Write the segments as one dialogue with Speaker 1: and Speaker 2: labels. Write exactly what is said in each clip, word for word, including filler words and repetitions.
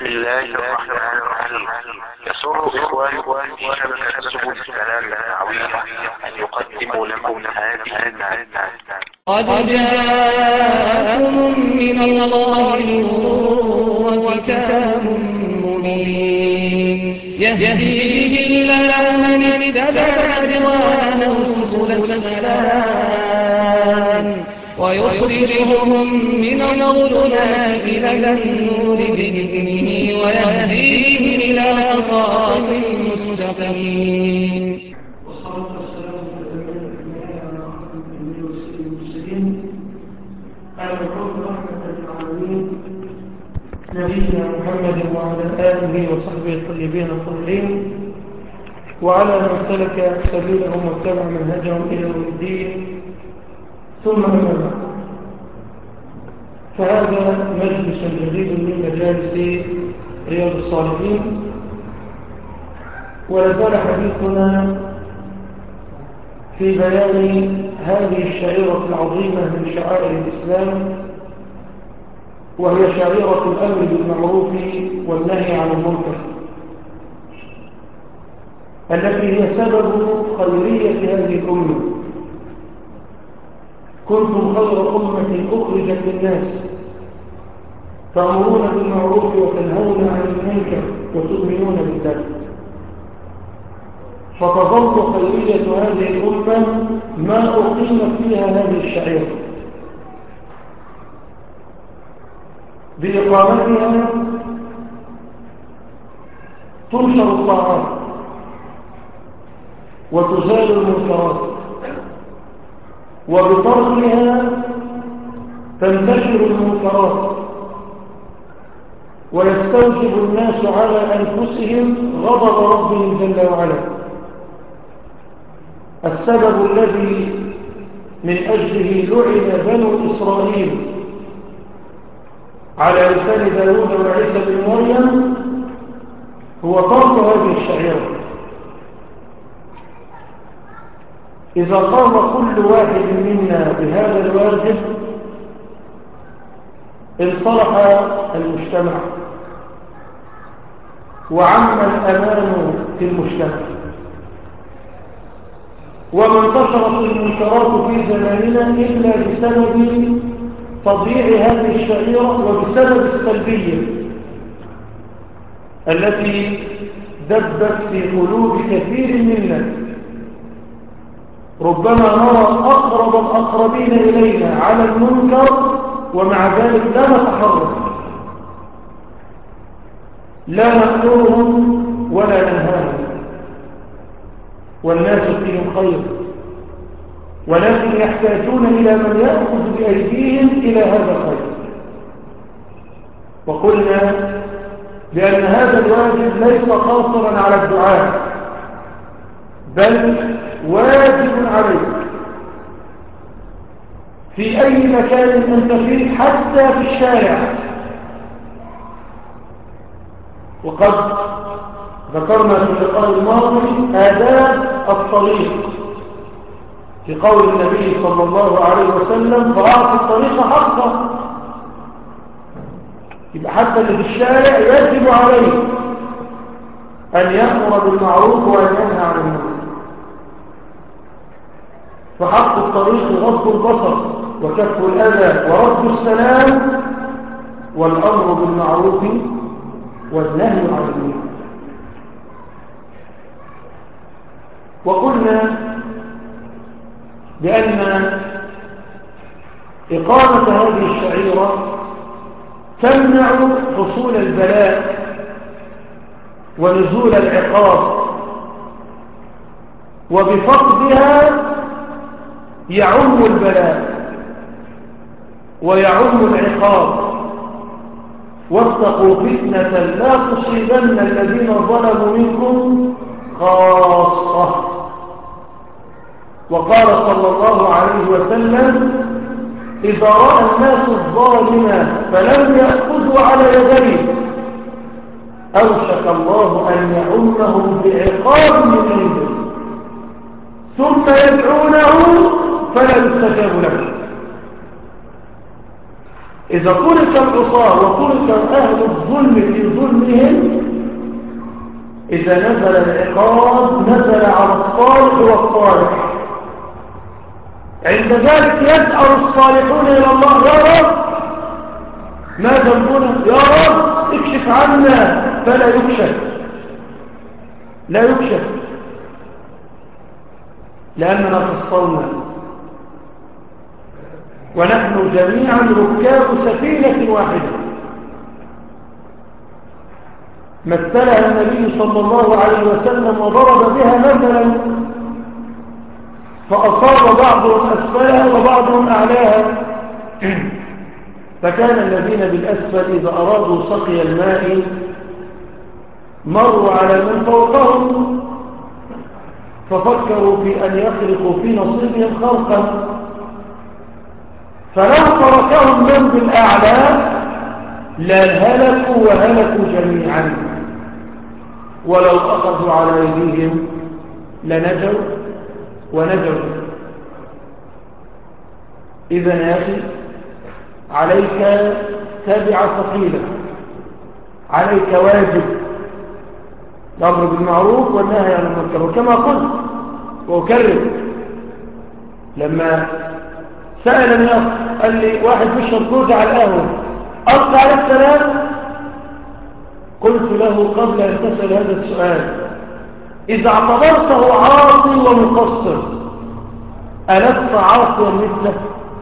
Speaker 1: بسم الله الرحمن الرحيم. يسر إخوانكم في شبكة سبل السلام الدعوية أن يقدموا لكم هذه المادة.
Speaker 2: قد جاءكم من الله نور وكتاب مبين يهدي به الله من اتبع رضوانه سبل السلام ويخرجهم من الظلمات إلى النور بإذنه ويهديهم إلى صراط مستقيم.
Speaker 3: والصلاة والسلام على المرسلين على المبعوث رحمة للعالمين نبينا محمد وعلى آله وصحبه الطيبين الطاهرين وعلى من سلك سبيلهم واتبع منهجهم إلى يوم الدين. ثم أما بعد، فهذا مجلس جديد من مجالس رياض الصالحين، ولا زال حديثنا في بيان هذه الشعيرة العظيمة من شعائر الإسلام، وهي شعيرة الأمر بالمعروف والنهي عن المنكر، التي هي سبب خيرية هذه الأمة. كنتم خير أمة أخرجت للناس تأمرون بالمعروف وتنهون عن المنكر وتؤمنون بالله. فتظل خيرية هذه الأمة ما أقيمت فيها هذه الشعيرة، بإقامتها تنشر الطاعات وتزال المنكرات، وبتركها تنتشر المنكرات ويستوجب الناس على أنفسهم غضب ربهم جل وعلا. السبب الذي من أجله لعن بنو إسرائيل على لسان داود وعيسى بن مريم هو ترك هذه الشعيرة. إذا قام كل واحد منا بهذا الواجب انصلح المجتمع وعم الأمان في المجتمع، وما انتشرت المنكرات في زماننا إلا بسبب تضييع هذه الشعيرة وبسبب السلبية التي دبت في قلوب كثير منا. ربما نرى أقرب الأقربين إلينا على المنكر ومع ذلك لا نتحرك، لا نأمرهم ولا ننهاهم، والناس فيهم خير، ولكن يحتاجون إلى من يأخذ بأيديهم إلى هذا الخير. وقلنا بأن هذا الواجب ليس قاصرا على الدعاء، بل واجب عليك في أي مكان أنت فيه، حتى في الشارع. وقد ذكرنا في اللقاء الماضي آداب الطريق في قول النبي صلى الله عليه وسلم: فأعطي الطريق حقه. يبقى حتى اللي في الشارع يجب عليه أن يأمر بالمعروف وأن ينهى عن المنكر. فحق الطريق غض البصر وكف الأذى ورد السلام والأمر بالمعروف والنهي عن المنكر. وقلنا بأن إقامة هذه الشعيرة تمنع حصول البلاء ونزول العقاب، وبفقدها يعم البلاء ويعم العقاب. واتقوا فتنة لا تصيبن الذين ظلموا منكم خاصة. وقال صلى الله عليه وسلم: إذا رأى الناس الظالم فلم يأخذوا على يديه أوشك الله أن يعمهم بعقاب من عنده ثم يدعونه فلا يستجاب له. إذا ترك العصاة وترك أهل الظلم في ظلمهم، إذا نزل العقاب نزل على الصالح والصالح. عند ذلك يسأل الصالحون إلى الله: يا رب ما ذنبنا؟ يا رب اكشف عنا، فلا يكشف، لا يكشف، لأننا قصرنا، ونحن جميعا ركاب سفينة واحدة. مثلها النبي صلى الله عليه وسلم وضرب بها مثلا، فأصاب بعضهم أسفلها وبعضهم أعلاها. فكان الذين بالأسفل إذا أرادوا سقي الماء مروا على من فوقهم، ففكروا في أن يخلقوا في نصيبهم خلقا، فلو تركهم من بالأعلى لهلكوا وهلكوا جميعا، ولو أخذوا على أيديهم لنجوا ونجوا. إذن يا أخي عليك تابع ثقيلة، عليك واجب الأمر بالمعروف والنهي عن المنكر. وكما قلت وأكرر، لما سألني قال لي واحد بيشرب كوزة على القهوة ألقى عليه السلام، قلت له قبل أن تسأل هذا السؤال: إذا اعتبرته عاصي ومقصر ألست عاصيا مثله؟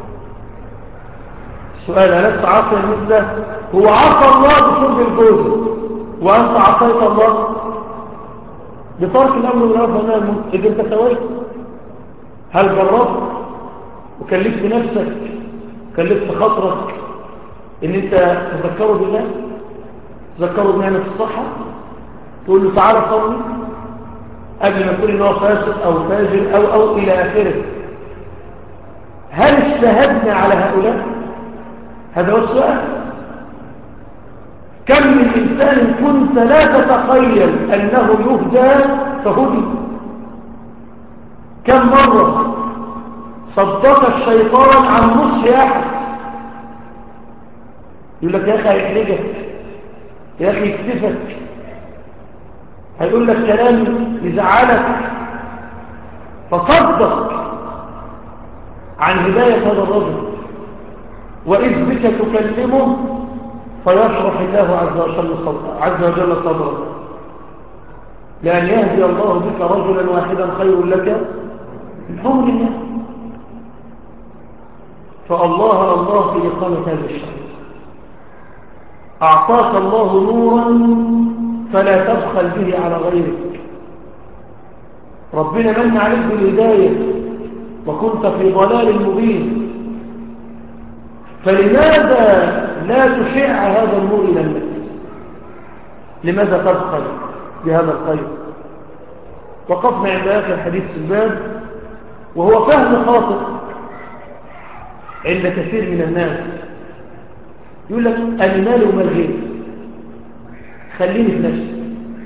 Speaker 3: سؤال: ألست عاصيا مثله؟ هو عصى الله بشرب الكوزة وأنت عصيت الله بترك الأمر بالمعروف والنهي عن المنكر. إذا أنت سويت، هل جربت وكلفت نفسك كلفت خاطرك ان انت تذكره بالله، تذكره بنعمة الصحة، تقول له تعالى صلي قبل ما تقول ان هو فاسق او فاجر او او الى اخره؟ هل اجتهدنا على هؤلاء؟ هذا هو السؤال. كم من انسان كنت لا تتخيل انه يهدى فهدي؟ كم مرة صدق الشيطان عن نصح احد، يقول لك يا اخي هيحرجك، يا اخي يكتفك، هيقول لك كلام يزعلك، فصدق عن هداية هذا الرجل، وإذ بك تكلمه فيشرح الله عز وجل صدره، عز وجل صدره. لأن يهدي الله بك رجلا واحدا خير لك من حمر الناس. فالله الله في إقامة هذا الشرع. أعطاك الله نورا فلا تبخل به على غيرك. ربنا من عليك بالهداية وكنت في ضلال مبين، فلماذا لا تشع هذا النور إلى الناس؟ لماذا تبخل بهذا الخير؟ وقفنا عند آخر حديث في الباب، وهو فهم خاطئ عند كثير من الناس. يقول لك المال ومال غير، خليني في نفسي،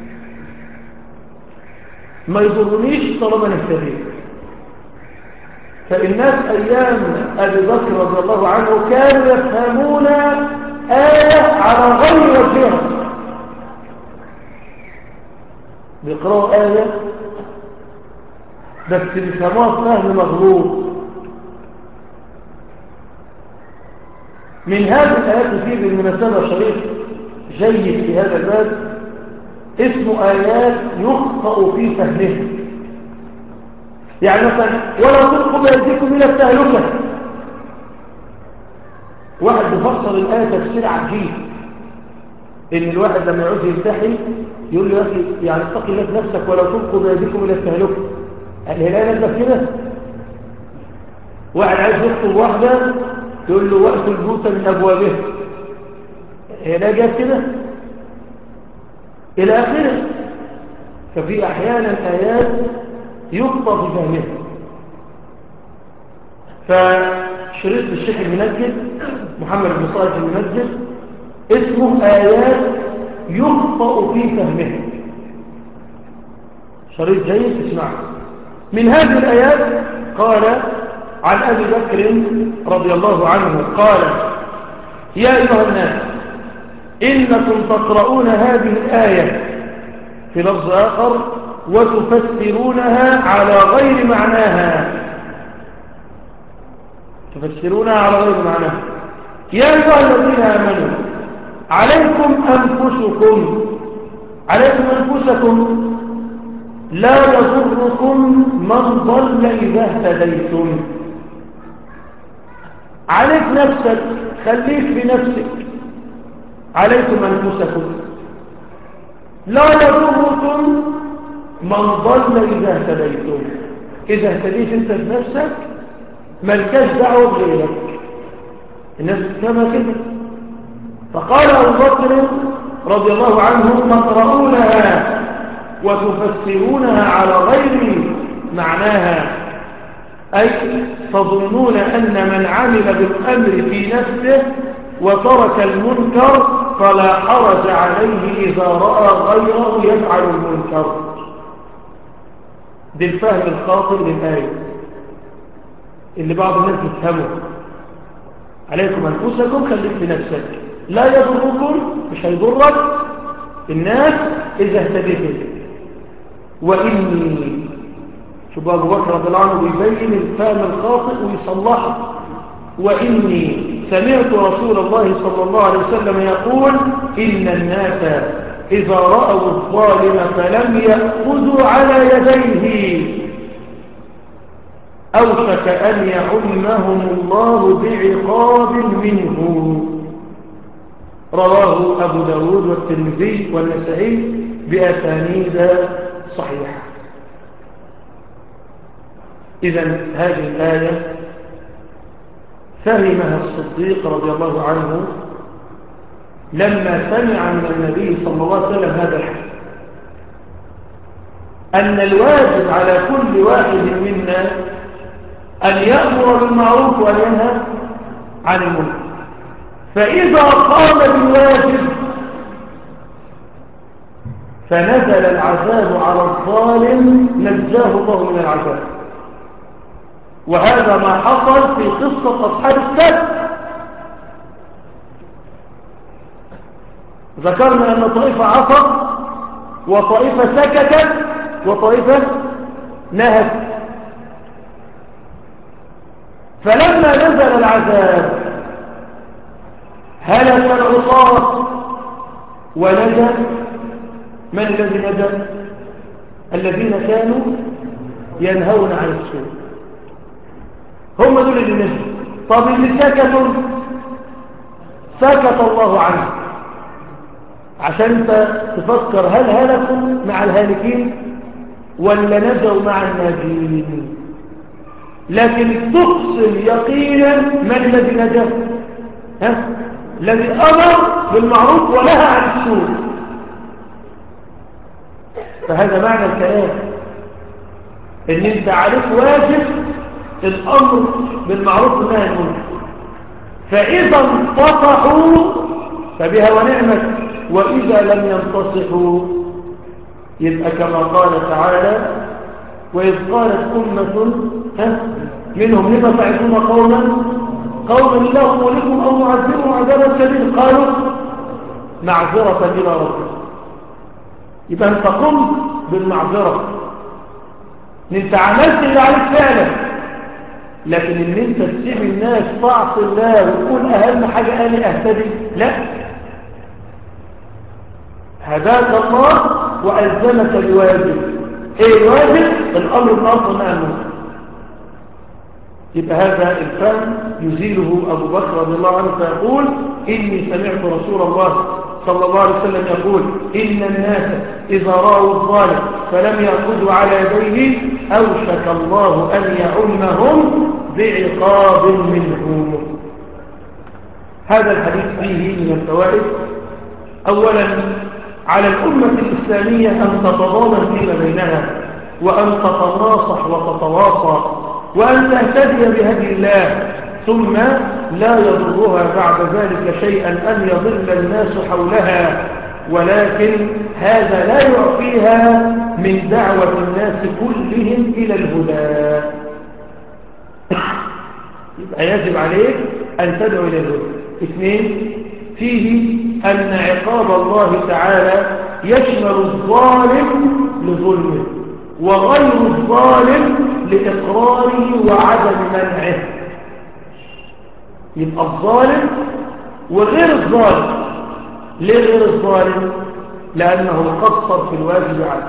Speaker 3: ما يضرنيش طالما نهتدي. فالناس أيام أبي بكر رضي الله عنه كانوا يفهمون آية على غير وجهها، بيقرأوا آية بس بيفهموها فهم مغلوط. من هذه الآيات فيه بالمناسبة شريط جيد في هذا الباب اسمه آيات يخطأ في فهمها. يعني مثلا ولا تلقوا بأيديكم إلى التهلكة، واحد بيفسر الآية تفسير عجيب، إن الواحد لما يعوز يمتحي يقول له يا أخي يعني اتقي الله في نفسك ولا تلقوا بأيديكم إلى التهلكة. هل الآية نزلت كده؟ واحد عايز يخطب واحدة يقول له وقتوا البيوت من أبوابها، هي لا جاب كده إلى آخره. ففي أحيانا آيات يخطأ في فهمها. فشريط الشيخ المنجد محمد بن صالح المنجد اسمه آيات يخطأ في فهمها، شريط جيد اسمعه. من هذه الآيات قال عن أبي بكر رضي الله عنه قال: يا أيها الناس إنكم تقرؤون هذه الآية في لفظ آخر وتفسرونها على غير معناها تفسرونها على غير معناها يا أيها الذين آمنوا عليكم أنفسكم عليكم أنفسكم لا يضركم من ضل إذا اهتديتم. عليك نفسك، خليك بنفسك. عليكم أنفسكم لا يضركم من ضل إذا اهتديتم. إذا اهتديت أنت بنفسك ملكاش دعوة بغيرك. الناس كما كده. فقال أبو بكر رضي الله عنه تقرؤونها وتفسرونها على غير معناها، أي تظنون أن من عمل بالأمر في نفسه وترك المنكر فلا حرج عليه إذا رأى غيره يفعل المنكر. دي الفهم الخاطئ للآية اللي بعض الناس يفهمه. عليكم أنفسكم، خليك بنفسك، لا يضركم، مش هيضرك الناس إذا اهتديتم. وإني شوف أبو بكر رضي الله عنه بيبين الفهم الخاطئ ويصلحه. وإني سمعت رسول الله صلى الله عليه وسلم يقول إن الناس إذا رأوا الظالم فلم يأخذوا على يديه أوشك أن يعمهم الله بعقاب منه. رواه أبو داود والترمذي والنسائي بأسانيد صحيحة. إذن هذه الآية فهمها الصديق رضي الله عنه لما سمع من النبي صلى الله عليه وسلم هذا الحديث، أن الواجب على كل واحد منا أن يأمر بالمعروف وأن ينهى عن المنكر. فإذا قام بالواجب فنزل العذاب على الظالم نجاه الله من العذاب. وهذا ما حصل في قصة أصحاب السبت. ذكرنا أن طائفة عصت وطائفة سكتت وطائفة نهت. فلما نزل العذاب هلك العصاة ونجا من الذي نجا؟ الذين كانوا ينهون عن السوء، هم دول اللي نجوا. طب اللي سكتوا سكت الله عنه، عشان انت تفكر هل هلكوا مع الهالكين ولا نجوا مع الناجين. لكن تقسم يقينا من الذي نجا؟ ها؟ الذي أمر بالمعروف ونهى عن السوء. فهذا معنى الكلام، ان انت عليك واجب الأمر بالمعروف والنهي عن المنكر. فإذا انتصحوا فبها ونعمت، وإذا لم ينتصحوا يبقى كما قال تعالى وإذ قالت أمة منهم لما تعظون قوما قوما الله مولكم أو معذبهم عذابا شديدا قالوا معذرة إلى ربكم. يبقى أنت قمت بالمعذرة، أنت عملت اللي عليك فعلا، لكن ان انت تسيب الناس طاعة الله وتقول اهم حاجة انا اهتدي، لا، هداك الله والزمك الواجب. ايه الواجب؟ الامر بالمعروف والنهي عن المنكر. يبقى هذا الفهم يزيله ابو بكر رضي الله عنه فيقول اني سمعت رسول الله صلى الله عليه وسلم يقول ان الناس اذا راوا الظالم فلم يأخذوا على يديه اوشك الله ان يعمهم بعقاب منه. هذا الحديث فيه من الفوائد: اولا على الامه الاسلاميه ان تتضامن فيما بينها، وان تتناصح وتتواصى، وان تهتدي بهدي الله، ثم لا يضرها بعد ذلك شيئا ان يضل الناس حولها، ولكن هذا لا يعفيها من دعوة الناس كلهم إلى الهدى. يبقى يجب عليك أن تدعو إلى الهدى. اثنين، فيه أن عقاب الله تعالى يشمل الظالم لظلمه وغير الظالم لإقراره وعدم منعه. يبقى الظالم وغير الظالم. ليه غير الظالم؟ لأنه قصر في الواجب عنه.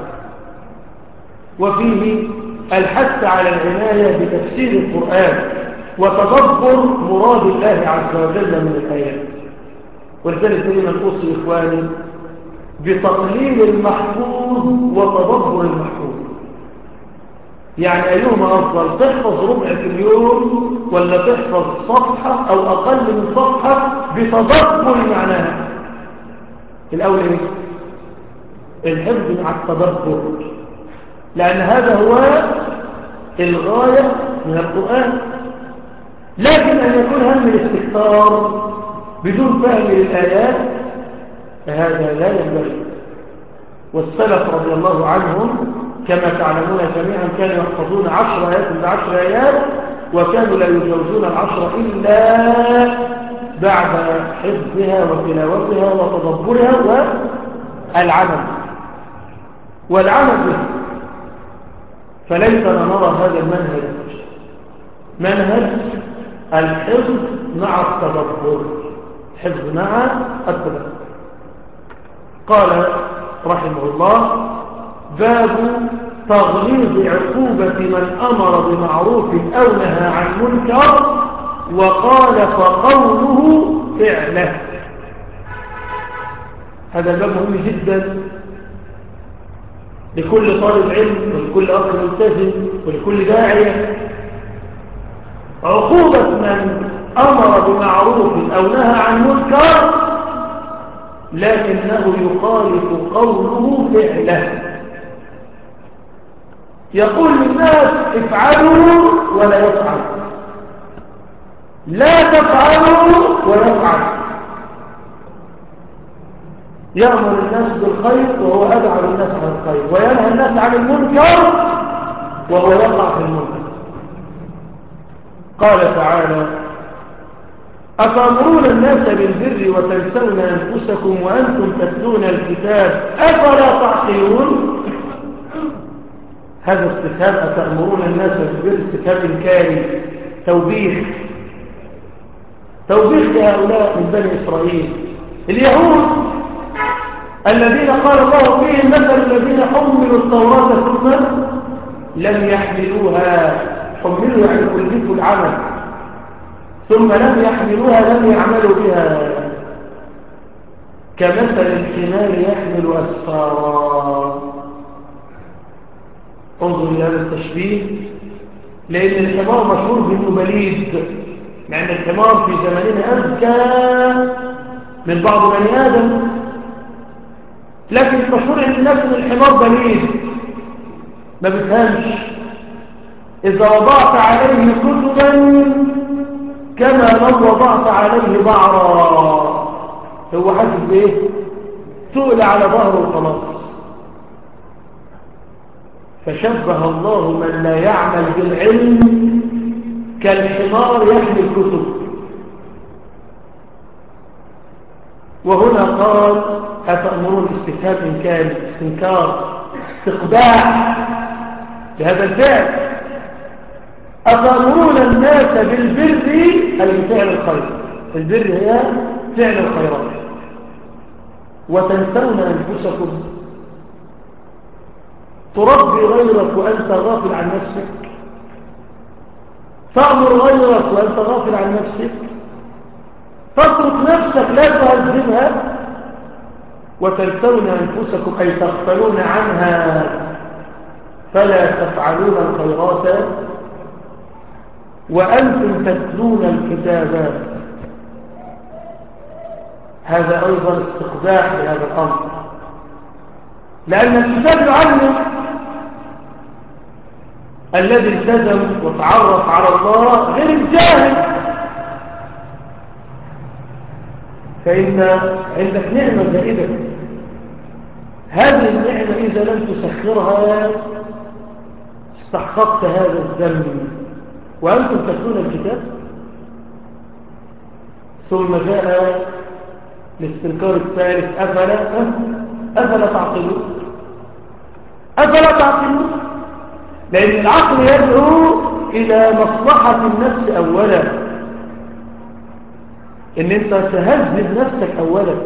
Speaker 3: وفيه الحث على العناية بتفسير القرآن وتدبر مراد الله عز وجل من الآيات. ولذلك دائما أوصي إخواني بتقليل المحفوظ وتدبر المحفوظ. يعني أيهما أفضل، تحفظ ربع في اليوم ولا تحفظ صفحة أو أقل من صفحة بتدبر معناها؟ الأول إيه؟ الحفظ مع التدبر، لأن هذا هو الغاية من القرآن. لكن أن يكون هم الاستكثار بدون فهم للآيات فهذا لا ينبغي. والسلف رضي الله عنهم كما تعلمون جميعا كانوا يحفظون عشر آيات بعشر آيات، وكانوا لا يجوزون العشر إلا بعد حفظها وتلاوتها وتدبرها والعمل والعمل به. فليتنا نرى هذا المنهج، منهج الحفظ مع التدبر، حفظ مع التدبر. قال رحمه الله: باب تغليظ عقوبة من أمر بمعروف أو نهى عن منكر وخالف قوله فعله. هذا الباب مهم جدا لكل طالب علم ولكل أخ ملتزم ولكل داعية. عقوبة من أمر بمعروف أو نهى عن منكر لكنه يخالف قوله فعله. يقول للناس افعلوا ولا يفعل، لا تفعلوا ويفعل. يأمر الناس بالخير وهو أبعد الناس عن الخير، وينهى الناس عن المنكر وهو يقع في المنكر. قال تعالى: أتأمرون الناس بالبر وتنسون أنفسكم وأنتم تتلون الكتاب أفلا تعقلون؟ هذا استفهام أتأمرون الناس بالبر استفهام إنكاري، توبيخ توبيخ لهؤلاء من بني إسرائيل اليهود الذين قال الله فيهم: مثل الذين حملوا التوراة ثم لم يحملوها. حملوا يعني كلفوا العمل، ثم لم يحملوها، لم يعملوا بها. كمثل الحمار يحمل أسفارا. انظر إلى هذا التشبيه، لأن الحمار مشهور بأنه بليد، مع أن الحمار في زماننا أذكى من بعض بني آدم، لكن المشهور عند الناس أن الحمار بليد ما بيفهمش. إذا وضعت عليه كتبا كما لو وضعت عليه بعرا، هو حاسس بإيه؟ تقل على ظهره وخلاص. فشبه الله من لا يعمل بالعلم كالحمار يحمل كتب. وهنا قال: أتأمرون استفهام إنكار، استنكار، استقباح لهذا الفعل. أتأمرون الناس بالبر أي فعل الخير، البر هي فعل الخيرات، وتنسون أنفسكم، تربي غيرك وأنت غافل عن نفسك، تأمر غيرك وأنت غافل عن نفسك، تترك نفسك لا تهذبها، وتنسون أنفسكم أي تغفلون عنها فلا تفعلون الخيرات وأنتم تتلون الكتاب. هذا أيضا استقباح لهذا الأمر، لأن الكتاب يعلم الذي التزم وتعرف على الله غير الجاهل. فإن عندك نعمة زائدة، هذه النعمة إذا لم تسخرها استحققت هذا الذنب. وأنتم تتلون الكتاب، ثم جاء الاستنكار الثالث أفلا أفلا تعقلون أفلا تعقلون لأن العقل يدعو إلى مصلحة النفس أولا إن أنت تهذب نفسك أولا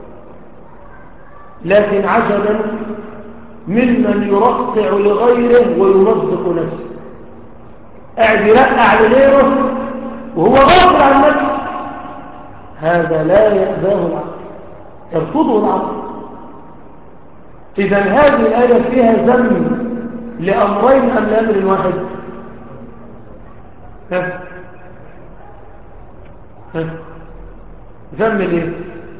Speaker 3: لكن عجبا ممن يرقع لغيره ويمزق نفسه قاعد يرقع لغيره وهو غافل عن نفسه هذا لا يأباه العقل يرفضه العقل إذا هذه الآية فيها ذم لأمرين أم لأمر واحد ها ها ذم ليه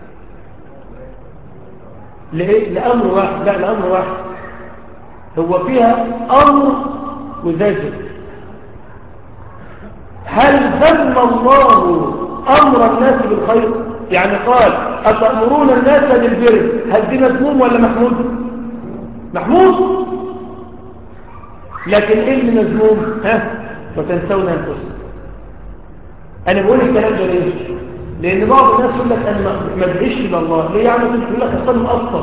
Speaker 3: لإيه لأمر واحد لا لأمر واحد هو فيها أمر وزجر هل ذم الله أمر الناس بالخير يعني قال أتأمرون الناس بالبر هل دي مذموم ولا محمود محمود لكن إيه اللي مذموم ها وتنسون أنفسكم أنا بقول الكلام ده ليه لأن بعض الناس يقول لك أنا ما ادعيش إلى الله ليه يعني كنت يقول لك أصلا مقصر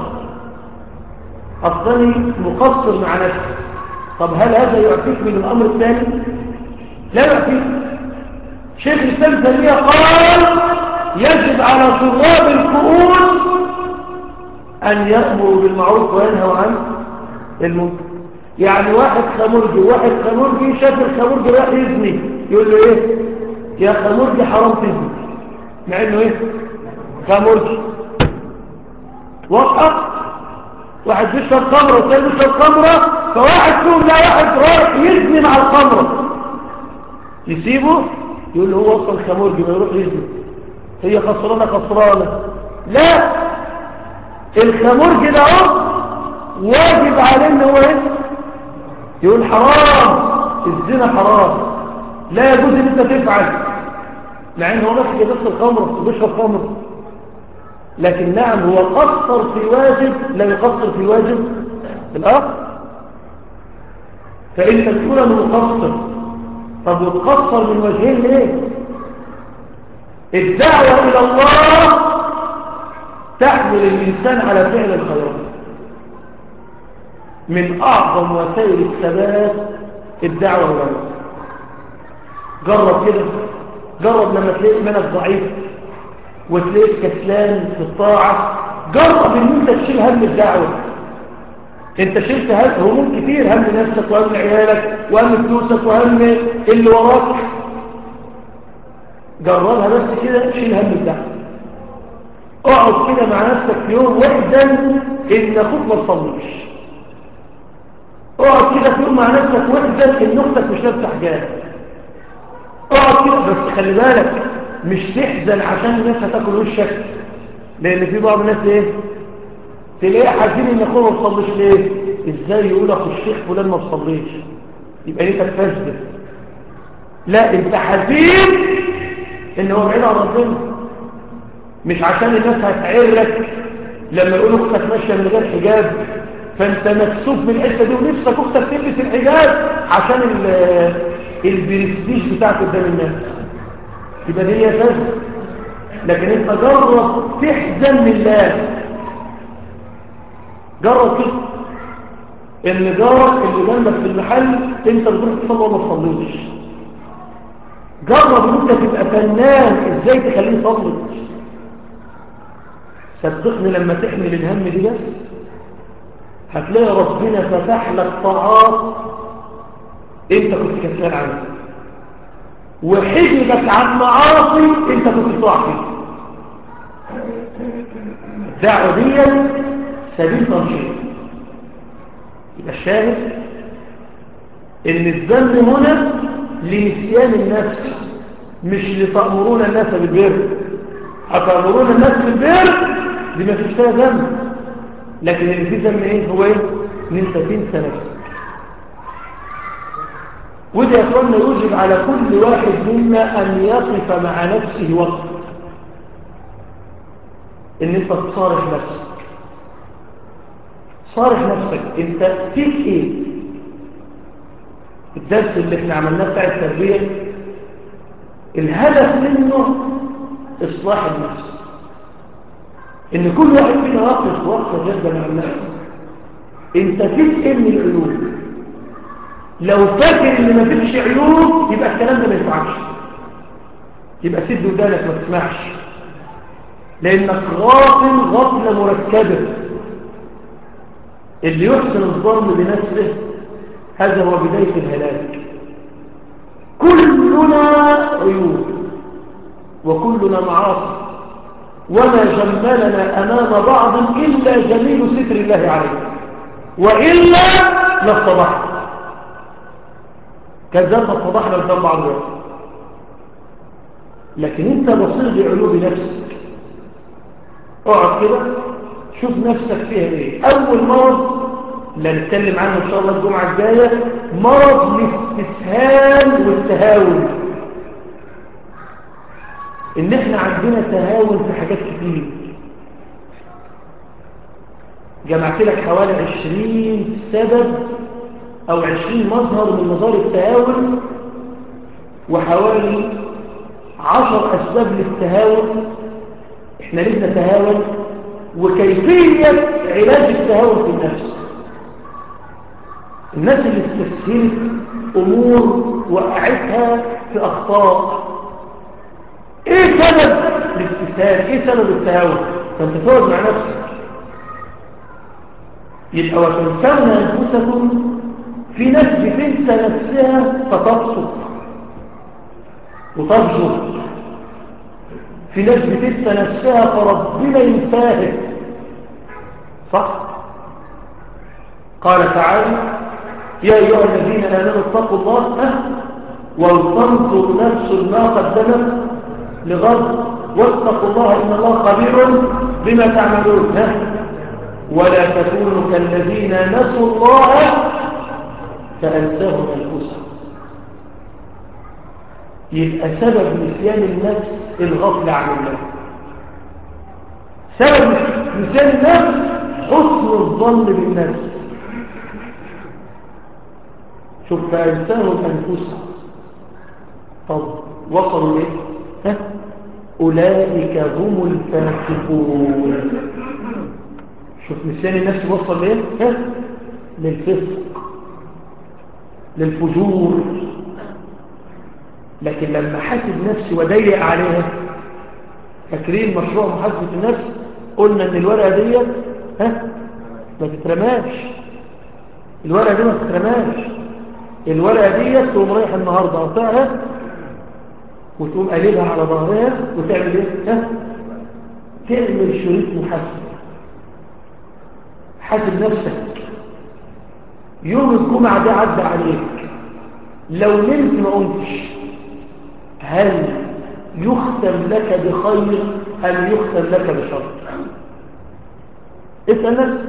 Speaker 3: أصلا مقصر مع نفسي طب هل هذا يعطيك من الأمر الثاني لا يعطيك شيخ الإسلام تيمية قال يجب على طلاب الكؤوس أن يأمروا بالمعروف وينهوا عن المنكر يعني واحد خمرجي واحد خمرجي شاف الخمرجي راح يزني يقول له ايه يا خمرجي حرام تزني مع انه ايه خمرجي وقف واحد بيشرب خمره والثاني بيشرب خمره فواحد فيهم لا واحد رايح يزني مع الخمره يسيبه يقول له هو اصلا خمرجي ما يروح يزني هي خسرانه خسرانه لا الخمرجي ده واجب عليه ان هو ايه يقول حرام الزنا حرام لا يجوز ان انت تفعل مع ان هو ماسك نفس الخمر وبيشرب خمر لكن نعم هو قصر في واجب لا يقصر في واجب الاخر فانت تقول انه مقصر طب وتقصر من وجهين ليه الدعوه الى الله تحمل الانسان على فعل الخيرات من أعظم وسائل الثبات الدعوة إلى الله جرب كده جرب لما تلاقي إيمانك ضعيف وتلاقيك كسلان في الطاعة جرب إن أنت تشيل هم الدعوة أنت شلت هموم كتير هم نفسك وهم عيالك وهم فلوسك وهم اللي وراك جربها بس كده شيل هم الدعوة اقعد كده مع نفسك في يوم واحدا إن أخوك ما تصليش اقعد كده في يوم مع نفسك واحدا ان اختك مش لابسه حجاب اقعد كده بس خلي بالك مش تحزن عشان الناس هتاكل وشك لان في بعض الناس ايه تلاقيه حزين ان اخوه ما بيصليش ليه ازاي يقول اخو الشيخ فلان ما بيصليش يبقى انت بتكذب لا انت حزين ان هو بعيد عن ربنا مش عشان الناس هتعيرك لما يقولوا اختك ماشيه من غير حجاب فانت مكسوف من الحته دي ونفسك اختك تلبس الحجاب عشان البرستيج بتاعك قدام الناس يبقى دي هي فاسده لكن انت جرب تحزن لله جرب كده ان جارك اللي جنبك في المحل انت بتروح تصلي وما تصليش جرب ان انت تبقى فنان ازاي تخليه يصلي صدقني لما تحمل الهم دي بس هتلاقي ربنا فتح لك طاعات انت كنت كسلان عنها وحجبك عن معاصي انت كنت بتقع فيها الدعوه دي سبيل تنشيط يبقى الشاهد ان الذم هنا لنسيان النفس مش لتأمرون الناس بالبر أتأمرون الناس بالبر دي ما فيش فيها ذنب لكن اللي فيه ذنب ايه هو ايه ان انت تنسى نفسك وده يا اخوانا يوجب على كل واحد منا ان يقف مع نفسه وقت ان انت تصارح نفسك صارح نفسك انت فيك ايه الدرس اللي احنا عملناه بتاع التربيه الهدف منه إصلاح النفس، إن كل واحد فينا واقف وقفة جدا مع النفس. أنت فيك إيه من العيوب؟ لو فاكر إن ما فيكش عيوب يبقى الكلام ده ما ينفعش، يبقى سد ودانك ما تسمعش، لأنك غافل غفلة مركبة. اللي يحسن الظن بنفسه هذا هو بداية الهلاك. كلنا عيوب وكلنا معاصي، وما جملنا أمام بعض إلا جميل ستر الله عليه، وإلا لافتضحنا. كذلك اتضحنا قدام بعض الوقت. لكن انت بصير بعيوب نفسك، اقعد كده شوف نفسك فيها ايه. اول مرض اللي هنتكلم عنه ان شاء الله الجمعه الجايه مرض الاستسهال والتهاون. ان احنا عندنا تهاون في حاجات كتير. جمعت لك حوالي عشرين سبب او عشرين مظهر من مظاهر التهاون، وحوالي عشر اسباب للتهاون. احنا ليه نتهاون وكيفية علاج التهاون في النفس. الناس اللي استسهلت امور وقعتها في اخطاء. ايه سبب الاستسهال؟ ايه سبب التهاون؟ فانت تقعد مع نفسك. يبقى وتنسون انفسكم. في ناس بتنسى نفسها فتبسط وتبسط. في ناس بتنسى نفسها فربنا ينساها. صح؟ قال تعالى يا ايها الذين امنوا اتقوا الله ولتنظر نفس ما قدمت لغد واتقوا الله ان الله خبير بما تعملون. ولا تكونوا كالذين نسوا الله فانساهم انفسهم. يبقى سبب نسيان النفس الغفله عن الله. سبب نسيان النفس حسن الظن بالنفس. شوف فانساهم انفسهم. طب وصلوا ليه؟ ها؟ اولئك هم الفاسقون. شوف نسيان النفس وصل ليه؟ ها؟ للفسق، للفجور. لكن لما حاسب نفسي وضيق عليها، فاكرين مشروع محاسبة النفس؟ قلنا ان الورقة دي ها ما تترماش. الورقة دي ما تترماش. الورقة دي تقوم رايح النهاردة قطعها وتقوم قلبها على ظهرها وتعمل ايه؟ ها؟ تعمل شريط محاسبة. حاسب نفسك. يوم الجمعة ده عدى عليك، لو نمت ما قمتش، هل يختم لك بخير أم يختم لك بشر؟ اسأل نفسك.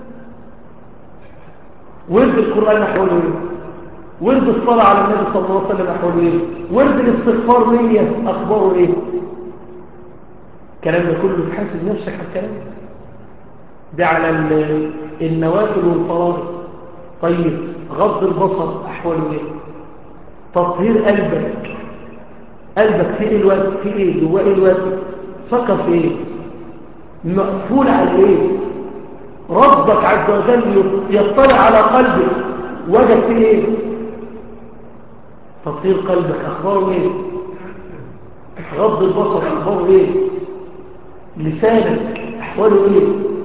Speaker 3: ورد القرآن نحوله ايه؟ ورد الصلاة على النبي صلى الله عليه وسلم نحوله ايه؟ ورد الاستغفار مية أخباره ايه؟ الكلام ده كله تحاسب نفسك على الكلام ده على النوافل والفرائض. طيب غض البصر أحواله ايه؟ تطهير قلبك. قلبك في ايه الوقت؟ في ايه؟ جواه ايه الوقت؟ فكر في ايه؟ مقفول على ايه؟ ربك عز وجل يطلع على قلبك، وجد في ايه؟ تطهير قلبك اخباره ايه؟ غض البصر اخباره ايه؟ لسانك احواله ايه؟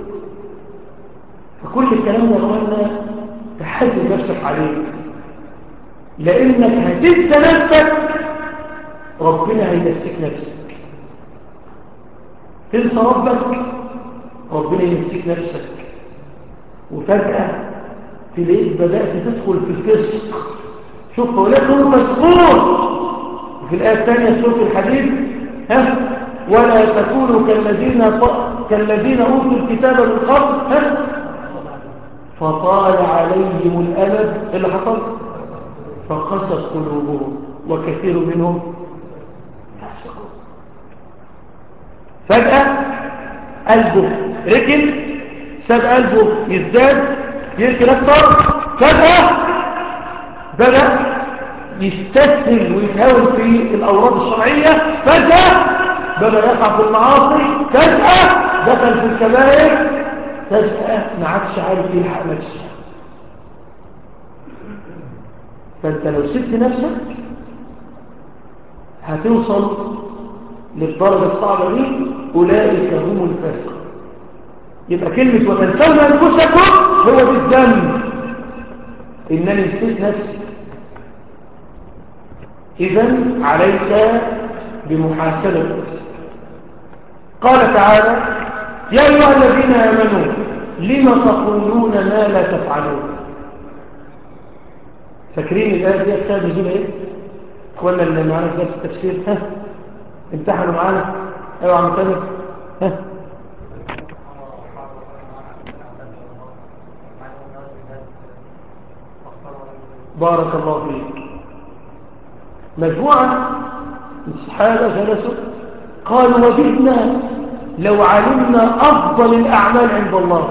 Speaker 3: فكل الكلام ده قلنا تحاسب نفسك عليه، لانك هتنسى نفسك ربنا هينسيك نفسك. تنسى ربك ربنا ينسيك نفسك. وفجأة تلاقيك بدأت تدخل في الفسق. شوف أولادهم فسقون. وفي الآية الثانية سورة الحديد ها ولا تكونوا كالذين كالذين أوتوا الكتاب من قبل ها فطال عليهم الأمد. اللي حصل فقست قلوبهم وكثير منهم فاسقون. فجأة قلبه ركن، ساب قلبه يزداد يركن أكثر. فجأة بدأ يستسهل ويتهاون في الأوراد الشرعية. فجأة بدأ يقع في المعاصي، فجأة دخل في الكبائر، فجأة ما عادش عارف يلحق نفسه. فانت لو سبت نفسك هتوصل للدرجة الصعبة دي، أولئك هم الفاسقون. يبقى كلمة وتنسون أنفسكم هو دي الذنب، إنني نسيت نفسي. إذن عليك بمحاسبة نفسك. قال تعالى يا أيها الذين آمنوا لم تقولون ما لا تفعلون. فاكرين الآية دي أكثر نزول إيه؟ ولا اللي معانا في التفسير؟ ها؟ امتحنوا معانا؟ أيوة عم تاني؟ ها؟ بارك الله فيك. مجموعة الصحابة جلسوا قالوا وجدنا لو علمنا أفضل الأعمال عند الله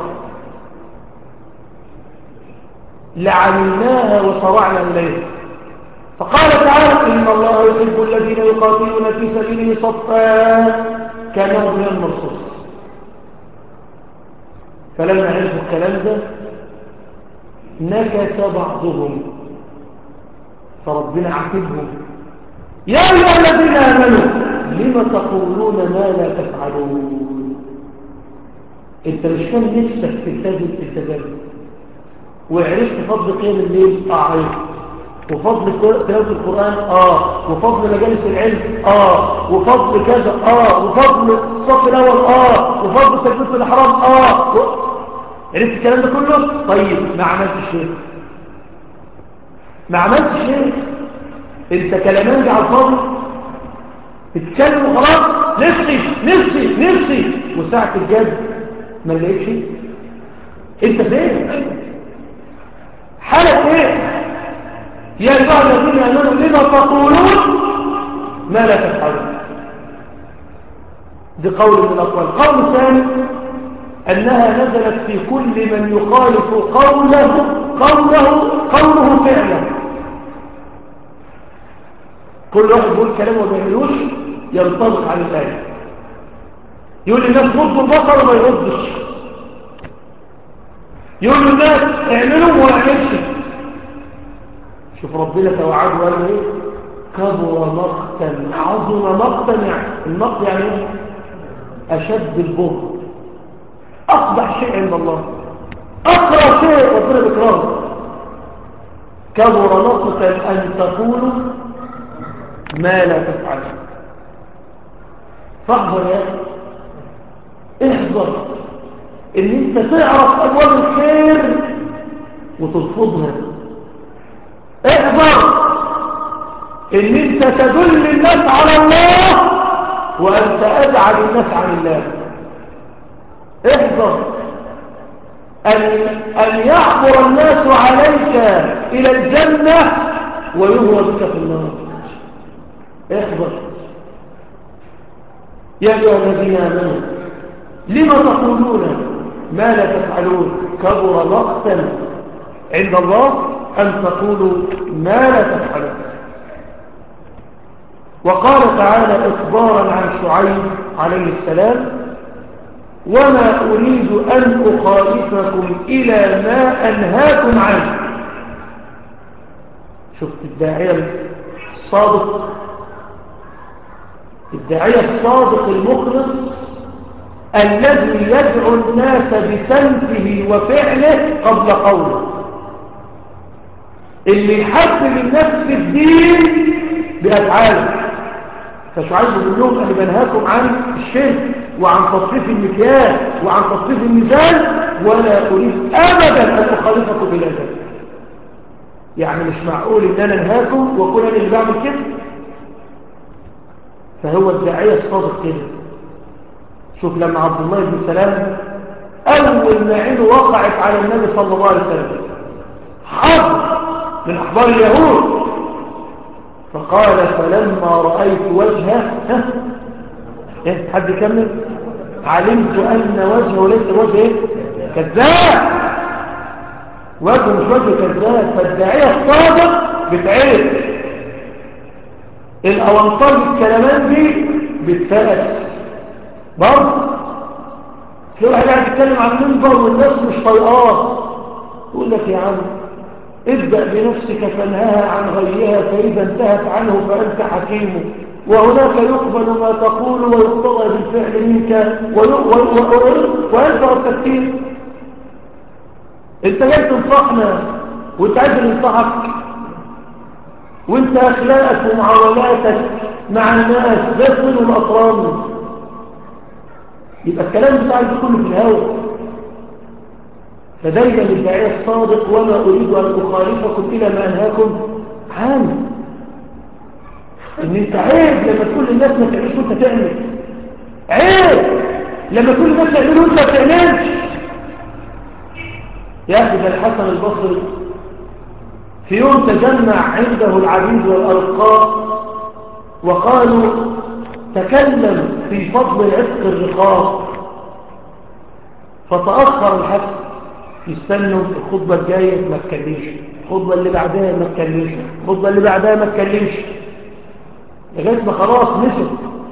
Speaker 3: لعملناها وصرعنا إليها. فقال تعالى إن الله يحب الذين يقاتلون في سبيله صفا كأنهم بنيان مرصوص. فلما عرفوا الكلام ده نكث بعضهم، فربنا عاتبهم يا أيها الذين آمنوا لم تقولون ما لا تفعلون. انت مش كان نفسك تلتزم التزام وعرفت فضل قيام الليل؟ اه عرفت. وفضل تلاوة القرآن؟ اه. وفضل مجالس العلم؟ اه. وفضل كذا؟ اه. وفضل الصف الأول؟ اه. وفضل تكبيرة الإحرام؟ اه. و... عرفت الكلام ده كله؟ طيب ما عملتش ليه؟ ما عملتش ليه؟ انت كلامانجي على الفاضي، تتكلم وخلاص، نفسي نفسي نفسي، وساعة الجد ما لقيتش. انت فين؟ حالك ايه؟ يا ايها الذين امنوا لما تقولون ما لا تفعلون. دي قول من الاقوال. القول الثاني انها نزلت في كل من يخالف قوله قوله قوله فعله. كل واحد يقول كلامه وما بيعملوش ينطبق على الايه. يقول للناس غضوا البصر وما يغضش، يقول للناس اعملوا وما يعملش. شوف ربنا توعده وقال ايه؟ كبر مقتا عظم مقتا. يعني المقت يعني ايه؟ اشد البغض، اقبح شيء عند الله، اكره شيء ربنا بيكرهه. كبر مقتا ان تقولوا ما لا تفعلون. فاحذر يا اخي، احذر ان انت تعرف ابواب الخير وترفضها. احذر ان انت تدل الناس على الله وانت ابعد الناس عن الله. احذر ان ان يعبر الناس عليك الى الجنه ويهوى بك في النار. احذر يا ايها الذين امنوا لم تقولون ما لا تفعلون كبر مقتا عند الله ان تقولوا ما لا تفعلون. وقال تعالى إخبارا عن شعيب عليه السلام وما أريد أن أخالفكم إلى ما أنهاكم عنه. شفت الداعية الصادق، الداعية الصادق المخلص الذي يدعو الناس بسمته وفعله قبل قوله، اللي يحبب الناس في الدين بأفعاله. فشعيب بيقول لهم أنا بنهاكم عن الشرك وعن تصريف المكيال وعن تصريف الميزان ولا أريد أبدا أن أخالفكم إلى ذلك. يعني مش معقول إن أنا انهاكم وأكون أنا اللي بعمل كده. فهو الداعية الصادق كده. شوف لما عبد الله بن سلام أول ما عينه وقعت على النبي صلى الله عليه وسلم حرب من أحبار اليهود، فقال فلما رأيت وجهه ها إيه حد يكمل علمت أن وجهه ليس وجه إيه؟ كذاب. وجهه مش وجه كذاب. فالداعية الصادق بتعرف الأوانطار الكلمان دي بالفأس برضه في واحد قاعد يتكلم عن المنبر والناس مش طيقات، يقول لك يا عم ابدأ بنفسك فانهها عن غيها، فإذا انتهت عنه فأنت حكيم، وهناك يقبل ما تقول ويقتضى بالفعل منك وينفع التفكير. انت جاي تنصحنا وانت عايز ننصحك، وانت اخلاقك ومعاملاتك مع الناس زي الطين والاطران، يبقى الكلام بتاعك كله في الهواء. فدايما الداعية الصادق وما اريد ان اخالفكم الى ما انهاكم عنه، ان انت عيب لما تقول للناس ما تعملش وانت تعمل، عيب لما تقول للناس تعمل وانت ما تعملش. يا اخي ده الحسن البصري في يوم تجمع عنده العبيد والأرقاء وقالوا تكلم في فضل عتق الرقاب، فتأخر الحسن يستنوا الخطبة الجاية ما تكلمش، الخطبة اللي بعدها ما تكلمش، الخطبة اللي بعدها ما تكلمش، لغاية ما خلاص نسوا.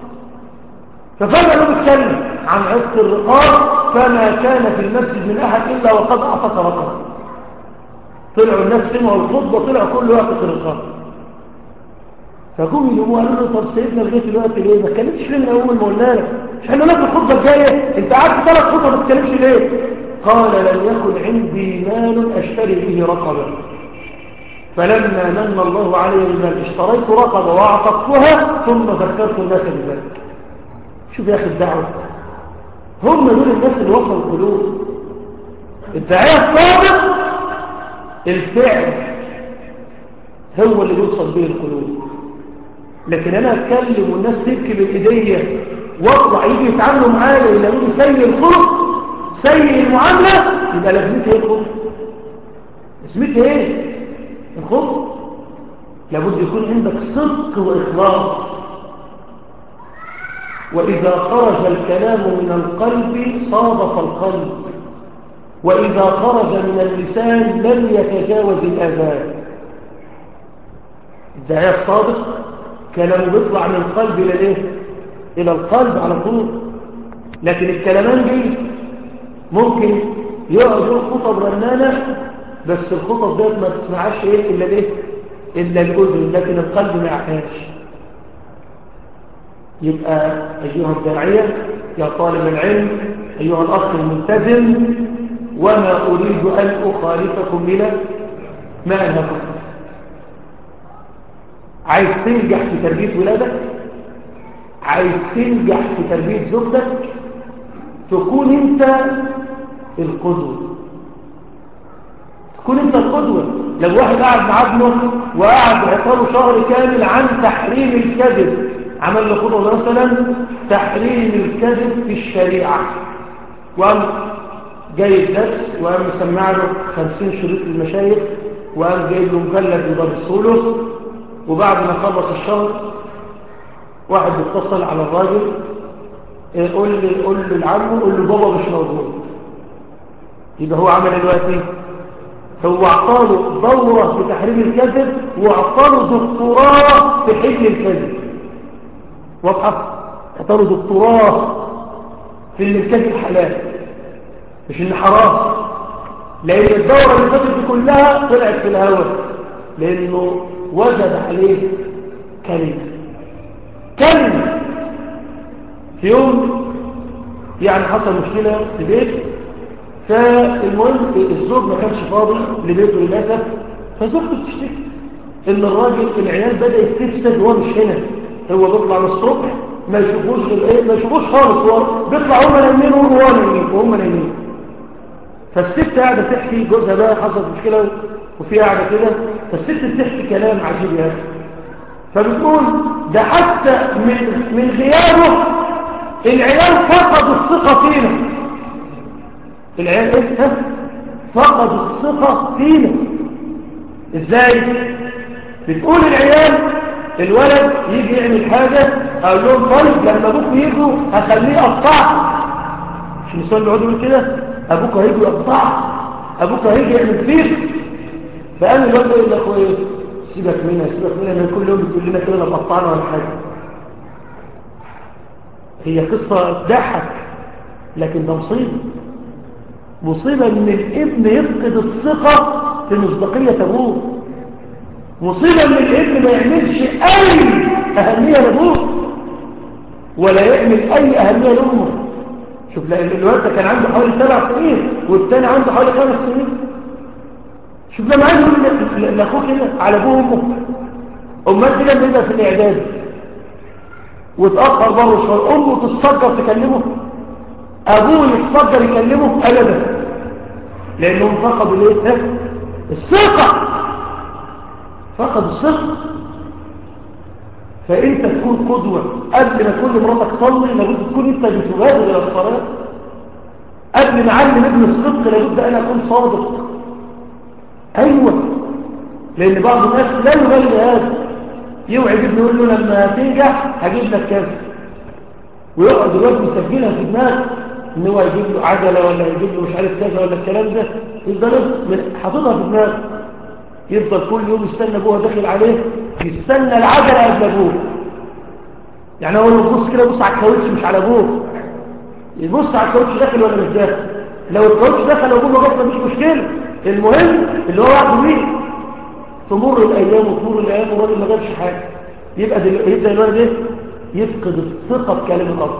Speaker 3: ففجأة بيتكلم عن عتق الرقاب، فما كان في المسجد من أحد إلا وقد أعتق رقبه. طلعوا الناس سمعوا الخطبة، طلعوا كل وقت الرقاب. فقوموا يجيبوا قالوا له طب سيدنا لغايه الوقت ليه؟ ما اتكلمتش ليه من اول ما قلنا لك؟ مش احنا ناخد الخطبه الجايه؟ انت قعدت ثلاث خطب ما تتكلمش ليه؟ قال لم يكن عندي مال اشتري به رقبه، فلما من الله علي المال اشتريت رقبه واعتقتها ثم ذكرت الناس بذلك. شوف يا اخي الدعوه، هم دول الناس اللي وصلوا القلوب. الداعيه الصادق الفعل هو اللي بيوصل به القلوب. لكن انا اتكلم والناس تبكي بالايديه واطلع يجي يتعاملوا معايا يلاقوني سيء الخلق سيء المعامله، يبقى لازمتها ايه الخلق؟ لازمتها ايه الخلق؟ لابد يكون عندك صدق واخلاص. واذا خرج الكلام من القلب صادف القلب، واذا خرج من اللسان لم يتجاوز الاذان. الداعية الصادق كلامه بيطلع من القلب الى الايه؟ الى القلب على طول. لكن الكلمان دي ممكن يقعد يقول خطب رنانه، بس الخطب ديت ما تسمعهاش ايه الا الايه؟ الا الاذن، لكن القلب ما يعهاش. يبقى ايها الداعيه يا طالب العلم، ايها الاخ الملتزم، وما اريد ان اخالفكم الى ما انهاكم. عايز تنجح في تربية ولادك، عايز تنجح في تربية زوجتك، تكون انت القدوة، تكون انت القدوة. لو واحد قاعد مع ابنه وقاعد عطاله شهر كامل عن تحريم الكذب، عمل له خطوة مثلا تحريم الكذب في الشريعة، وقام جاي الدرس وقام مسمع له خمسين شريط المشايخ، وقام جايب له مجلد يدرسه له، وبعد ما خلص الشهر واحد بيتصل على الراجل قول لي قول لي العم قول له بابا مش موجود. يبقى هو عمل دلوقتي هو اعطاله دوره في تحريم الكذب واعطاله دكتوراه في حل الكذب. واضحه؟ اعطاله دكتوراه في ان الكذب حلال مش ان حرام، لان الدوره اللي فاتت دي كلها طلعت في الهواء، لانه وجد عليه كلمه كلمه في يوم يعني حصل مشكله في البيت. فالمهم الزوج ما كانش فاضي لبيته للاسف، فزوجته بتشتكي ان الراجل العيال بدات تفسد وهو مش هنا. هو بيطلع من الصبح ما يشوفوش غير ايه، ما يشوفوش خالص، هو بيطلع هم نايمين وهو نايمين وهم نايمين. فالست قاعده تحكي، جوزها بقى حصلت مشكله وفي قاعده كده، فالست بتحكي كلام عجيب يعني. فبتقول ده حتى من من غيابه العيال فقدوا الثقه فينا. العيال ايه؟ فقدوا الثقه فينا. ازاي؟ بتقول العيال الولد يجي يعمل حاجه اقول لهم طيب لما ابوك يجوا هخليه يقطعها. مش النسوان بيقعدوا يقولوا كده؟ ابوك هيجي يقطعها، ابوك هيجي يعمل فيك. فقال الولد يقول لاخويا سيبك منها سيبك منها، من كل يوم بتقول لنا كده لا تقطعنا ولا حاجه. هي قصة تضحك، لكن ده مصيبة. مصيبة ان الابن يفقد الثقة في مصداقية ابوه. مصيبة ان الابن ما يعملش اي اهمية لابوه ولا يعمل اي اهمية لامه. شوف، لان الواد ده كان عنده حوالي سبع سنين والتاني عنده حوالي خمس سنين. شوف لما عايز يقول لاخوه كده على ابوه وامه. امال دي لما يبقى في الاعداد وتاخر بره شويه، امه تتصدر تكلمه، ابوه يتصدر يكلمه ابدا، لانهم فقدوا الايه؟ الثقه. فقد الثقه. فانت تكون قدوه قبل ما تكون مراتك تصلي، لابد تكون انت بتبادر الى الصلاه. قبل ما اعلم ابن الصدق لابد ان اكون صادق. ايوه، لان بعض الناس لا يبالي هذا، يوعد ابنه يقول له لما تنجح هجيب لك كذا، ويقعد الواد مسجلها في دماغه ان هو يجيب له عجله ولا يجيب له مش عارف كذا ولا الكلام ده، يفضل حاططها في دماغه. يفضل كل يوم يستنى ابوه داخل عليه، يستنى العجله قبل ابوه. يعني هو يبص كده، يبص على الكاوتش مش على ابوه، يبص على الكاوتش داخل ولا مش داخل. لو الكاوتش دخل وابوه ما جاش مفيش مشكله، المهم اللي هو واحد بيه. تمر الايام وتمر الايام والراجل ما جابش حاجه، يبقى دل... يبدا الولد ايه؟ يفقد الثقه بكلام الاب.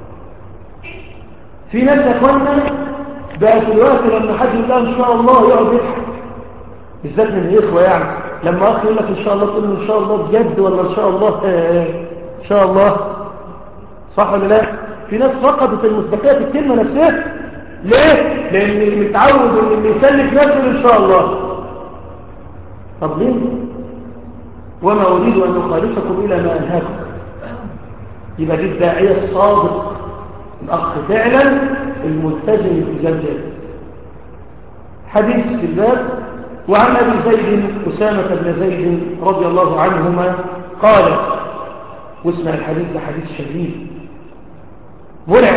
Speaker 3: في ناس يا اخوانا بقى في الوقت لما حد يقول لها ان شاء الله يقعد يضحك، بالذات من الاخوه. يعني لما اخ يقول لك ان شاء الله تقول له ان شاء الله بجد ولا ان شاء الله ان شاء الله، صح ولا لا؟ في ناس فقدت المصداقيه في الكلمه نفسها. ليه؟ لان اللي متعود ان اللي يسلك نفسه ان شاء الله. طب ليه؟ وما اريد ان اخالفكم الى ما انهاكم. يبقى دي الداعيه الصادق، الاخ فعلا الملتزم في جنبه. حديث في الباب. وعن ابي زيد اسامه بن زيد رضي الله عنهما قال، واسمع الحديث ده حديث شديد مرعب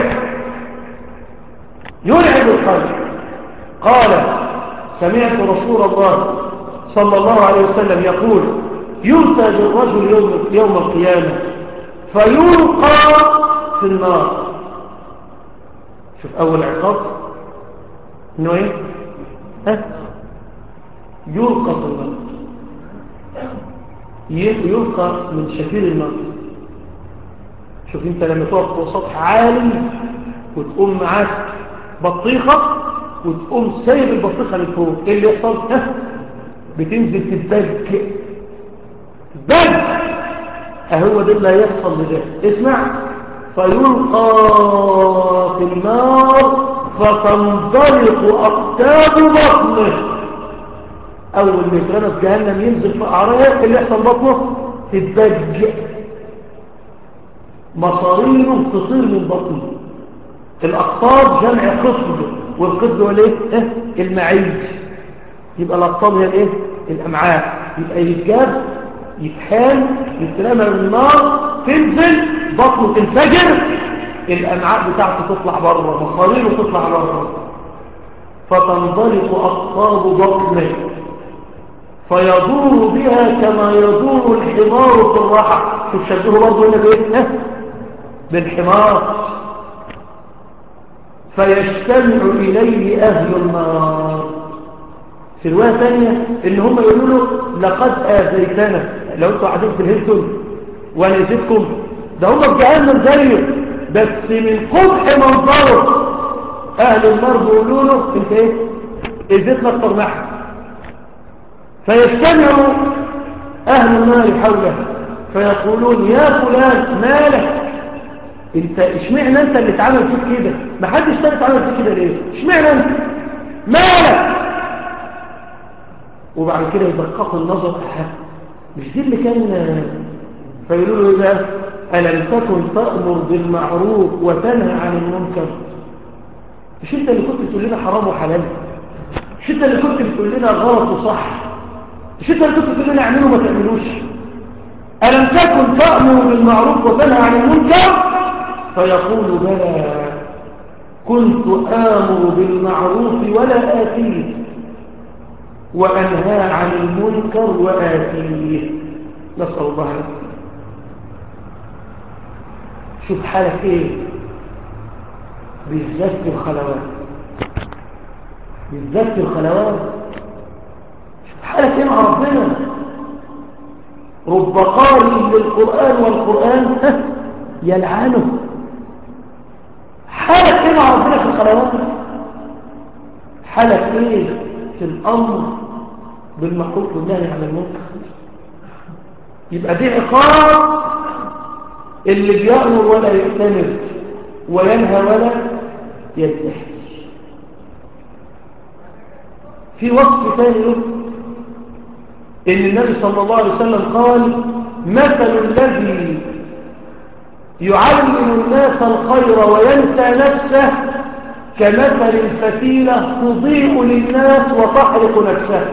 Speaker 3: يرعب القلب. قال: سمعت رسول الله صلى الله عليه وسلم يقول: يؤتى بالرجل يوم, يوم القيامة فيلقى في النار. شوف أول عقاب إنه إيه؟ ها؟ يلقى في النار، يلقى من شفير النار. شوف انت لما تقف في سطح عالي وتقوم معاك بطيخة وتقوم سايب البطيخة من فوق، ايه اللي يحصل؟ ها؟ بتنزل تتبج بج. اهو ده اللي هيحصل لده. اسمع: فيلقى في النار فتنطلق اقتاب بطنه. اول ما يترمى في جهنم ينزل في اعراض، اللي يحصل بطنه تتبج، مصارينه تطير من بطنه. الاقطاب جمع قطب، والقطب هو الايه؟ اه؟ المعيج. يبقى الاقطاب هي الايه؟ الامعاء. يبقى يتجاب، يتحال، يترمى من النار، تنزل بطنه تنفجر، الامعاء بتاعته تطلع بره، مصارينه تطلع بره، فتنطلق اقطاب بطنه فيدور بها كما يدور الحمار في الرحى. شوف شبهه برضه هنا بايه؟ اه؟ بالحمار. فيجتمع إليه أهل النار. في رواية ثانية إن هم يقولوا له: لقد آذيتنا. لو أنتوا قاعدين في الهيلتون وأنا أذيتكم، ده هم في جهنم زيه، بس من قبح منظره أهل النار بيقولوا له: أنت إيه؟ أذيتنا أكتر نحن. فيجتمع أهل النار حوله فيقولون: يا فلان مالك؟ انت اشمعنى انت اللي اتعمل فيك كده؟ ما حدش تاني اتعمل فيك كده ليه؟ اشمعنى انت؟ مالك؟ وبعد كده يدققوا النظر: اها، مش دي اللي كان. فيقولوا له: ايه ده؟ الم تكن تأمر بالمعروف وتنهى عن المنكر؟ مش انت اللي كنت بتقول لنا حرام وحلال؟ مش انت اللي كنت بتقول لنا غلط وصح؟ مش انت اللي كنت بتقول لنا اعملوا ما تعملوش؟ الم تكن تأمر بالمعروف وتنهى عن المنكر؟ فيقول: بلى، كنت آمر بالمعروف ولا آتيه، وأنهى عن المنكر وآتيه. نسأل الله العافية. شوف حالك ايه بالذات في الخلوات، بالذات في الخلوات شوف حالك ايه مع ربنا. رب قارئ للقرآن والقرآن يلعنه. حالك ايه مع ربنا في الخلوات؟ حالك ايه في الامر بالمعروف والنهي عن المنكر؟ يبقى دي عقاب اللي بيأمر ولا يأتمر وينهى ولا ينتهي. في وصف ثاني له ان النبي صلى الله عليه وسلم قال مثل الذي يعلم الناس الخير وينسى نفسه كمثل الفتيلة تضيء للناس وتحرق نفسها.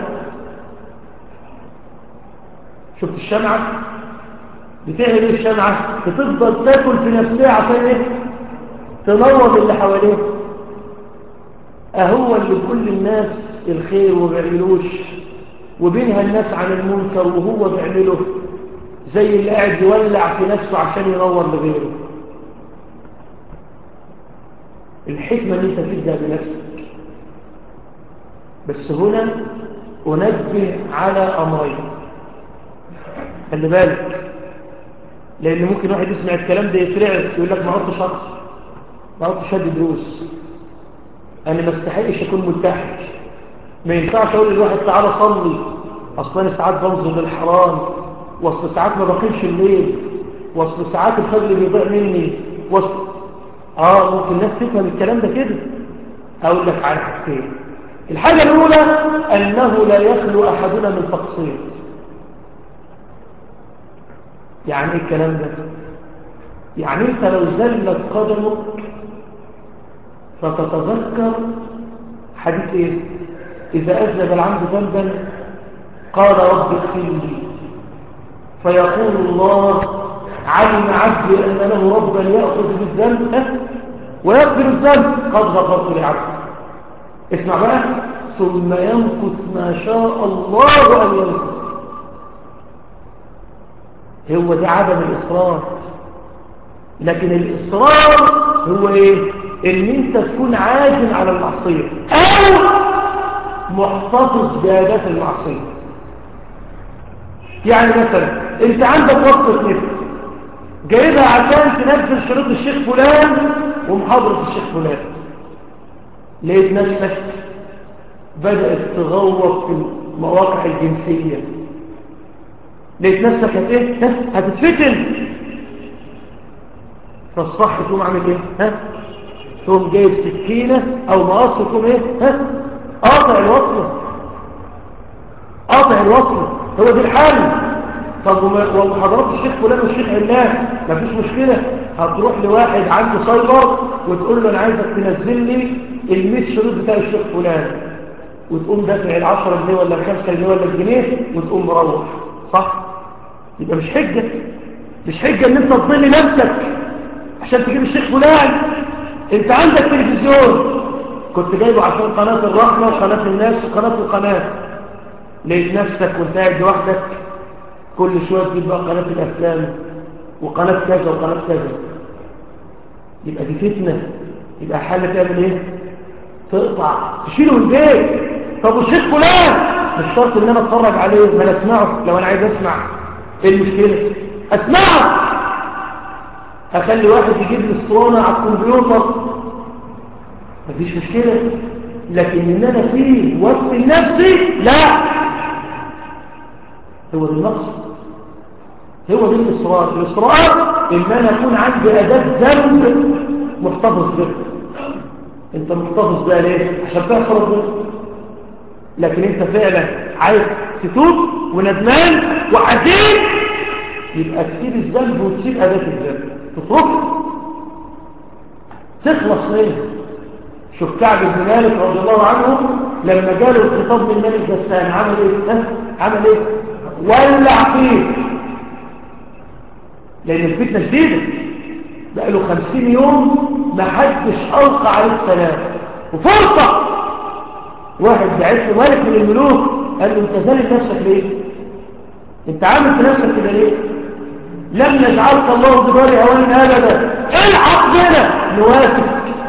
Speaker 3: شفت الشمعة بتعمل ايه؟ الشمعة بتفضل تاكل في نفسها عشان ايه؟ تنور اللي حواليه. اهو اللي كل الناس الخير وبيعملوش وبينها الناس عن المنكر وهو بيعمله، زي اللي قاعد يولع في نفسه عشان ينور لغيره. الحكمة ان انت تبدأ بنفسك. بس هنا أنبه على أمرين، خلي بالك، لأن ممكن واحد يسمع الكلام ده يفرعك يقول لك ما عدتش شخص، ما عدتش هدي دروس، أنا ما استحقش أكون ملتحق، ما ينفعش أقول للواحد تعالى صلي، أصلا أنا ساعات بنظر للحرام، وأصل ساعات ما بقيمش الليل، وأصل ساعات الفجر بيضيع مني، وأصل آه ممكن الناس تفهم الكلام ده كده. أقول لك على حاجتين. الحاجة الأولى أنه لا يخلو أحدنا من تقصير. يعني إيه الكلام ده؟ يعني أنت لو زلت قدمك فتتذكر حديث إيه؟ إذا أذنب العبد ذنبا قال رب اغفر لي، فيقول الله علم عبدي أن له ربا يأخذ بالذنب ويغفر الذنب قد غفرت لعبدي. اسمع بقى، ثم يمكث ما شاء الله أن يمكث. هو ده عدم الإصرار. لكن الإصرار هو إيه؟ إن أنت تكون عازم على المعصية أو محتفظ بآداب المعصية. يعني مثلا أنت عندك وصفة نفس جايبها عشان تنزل شروط الشيخ فلان ومحاضرة الشيخ فلان، لقيت نفسك بدأت تغوط في المواقع الجنسية، لقيت نفسك هت... هتتفتن، فالصح تقوم عامل ايه؟ ها؟ تقوم جايب سكينة او مقص تقوم ايه؟ ها؟ قاطع الوصلة، قاطع الوصلة. هو دي الحل. طب ومحاضرات الشيخ فلان والشيخ علان مفيش مشكلة، هتروح لواحد عنده سايبر وتقول له انا عايزك تنزل لي المية شريط بتاع الشيخ فلان، وتقوم دافع العشرة جنيه ولا الخمسة جنيه ولا الجنيه وتقوم مروح. صح؟ يبقى مش حجة، مش حجة ان انت تضل نفسك عشان تجيب الشيخ فلان. انت عندك تلفزيون كنت جايبه عشان قناة الرحمة وقناة الناس وقناة القناة، لقيت نفسك وانت قاعد لوحدك كل شوية تجيب بقى قناة الافلام وقناة كذا وقناة كذا، يبقى دي فتنة. يبقى حل تعمل ايه؟ تقطع، تشيله من البيت. طب والشيخ فلان مش شرط ان انا اتفرج عليه، ما انا اسمعه لو انا عايز اسمع. ايه المشكلة؟ اسمعه. اخلي واحد يجيب لي الصوانة على الكمبيوتر، مفيش مشكلة. لكن ان انا فيه وصف نفسي لا، هو ده النقص، هو ده الاصرار. الاصرار ان انا اكون عندي اداة ذنب محتفظ به. انت محتفظ بها ليه؟ عشان تحصل ربنا. لكن انت فعلا عايز تتوب وندمان وحزين، يبقى تسيب الذنب وتسيب اداة الذنب، تتركه، تخلص منه. شوف كعب بن مالك رضي الله عنه لما جاله الخطاب من ملك غسان عمل ايه؟ ها؟ عمل ايه؟ ولع فيه، لان الفتنه شديده. بقى له خمسين يوم ما حدش القى عليه السلام، وفرصه واحد بعت له ملك من الملوك قال له انت ذالك نفسك ليه؟ انت عامل في نفسك كده ليه؟ لم يجعلك الله بدار هوان أبدا، الحق بنا نوافق.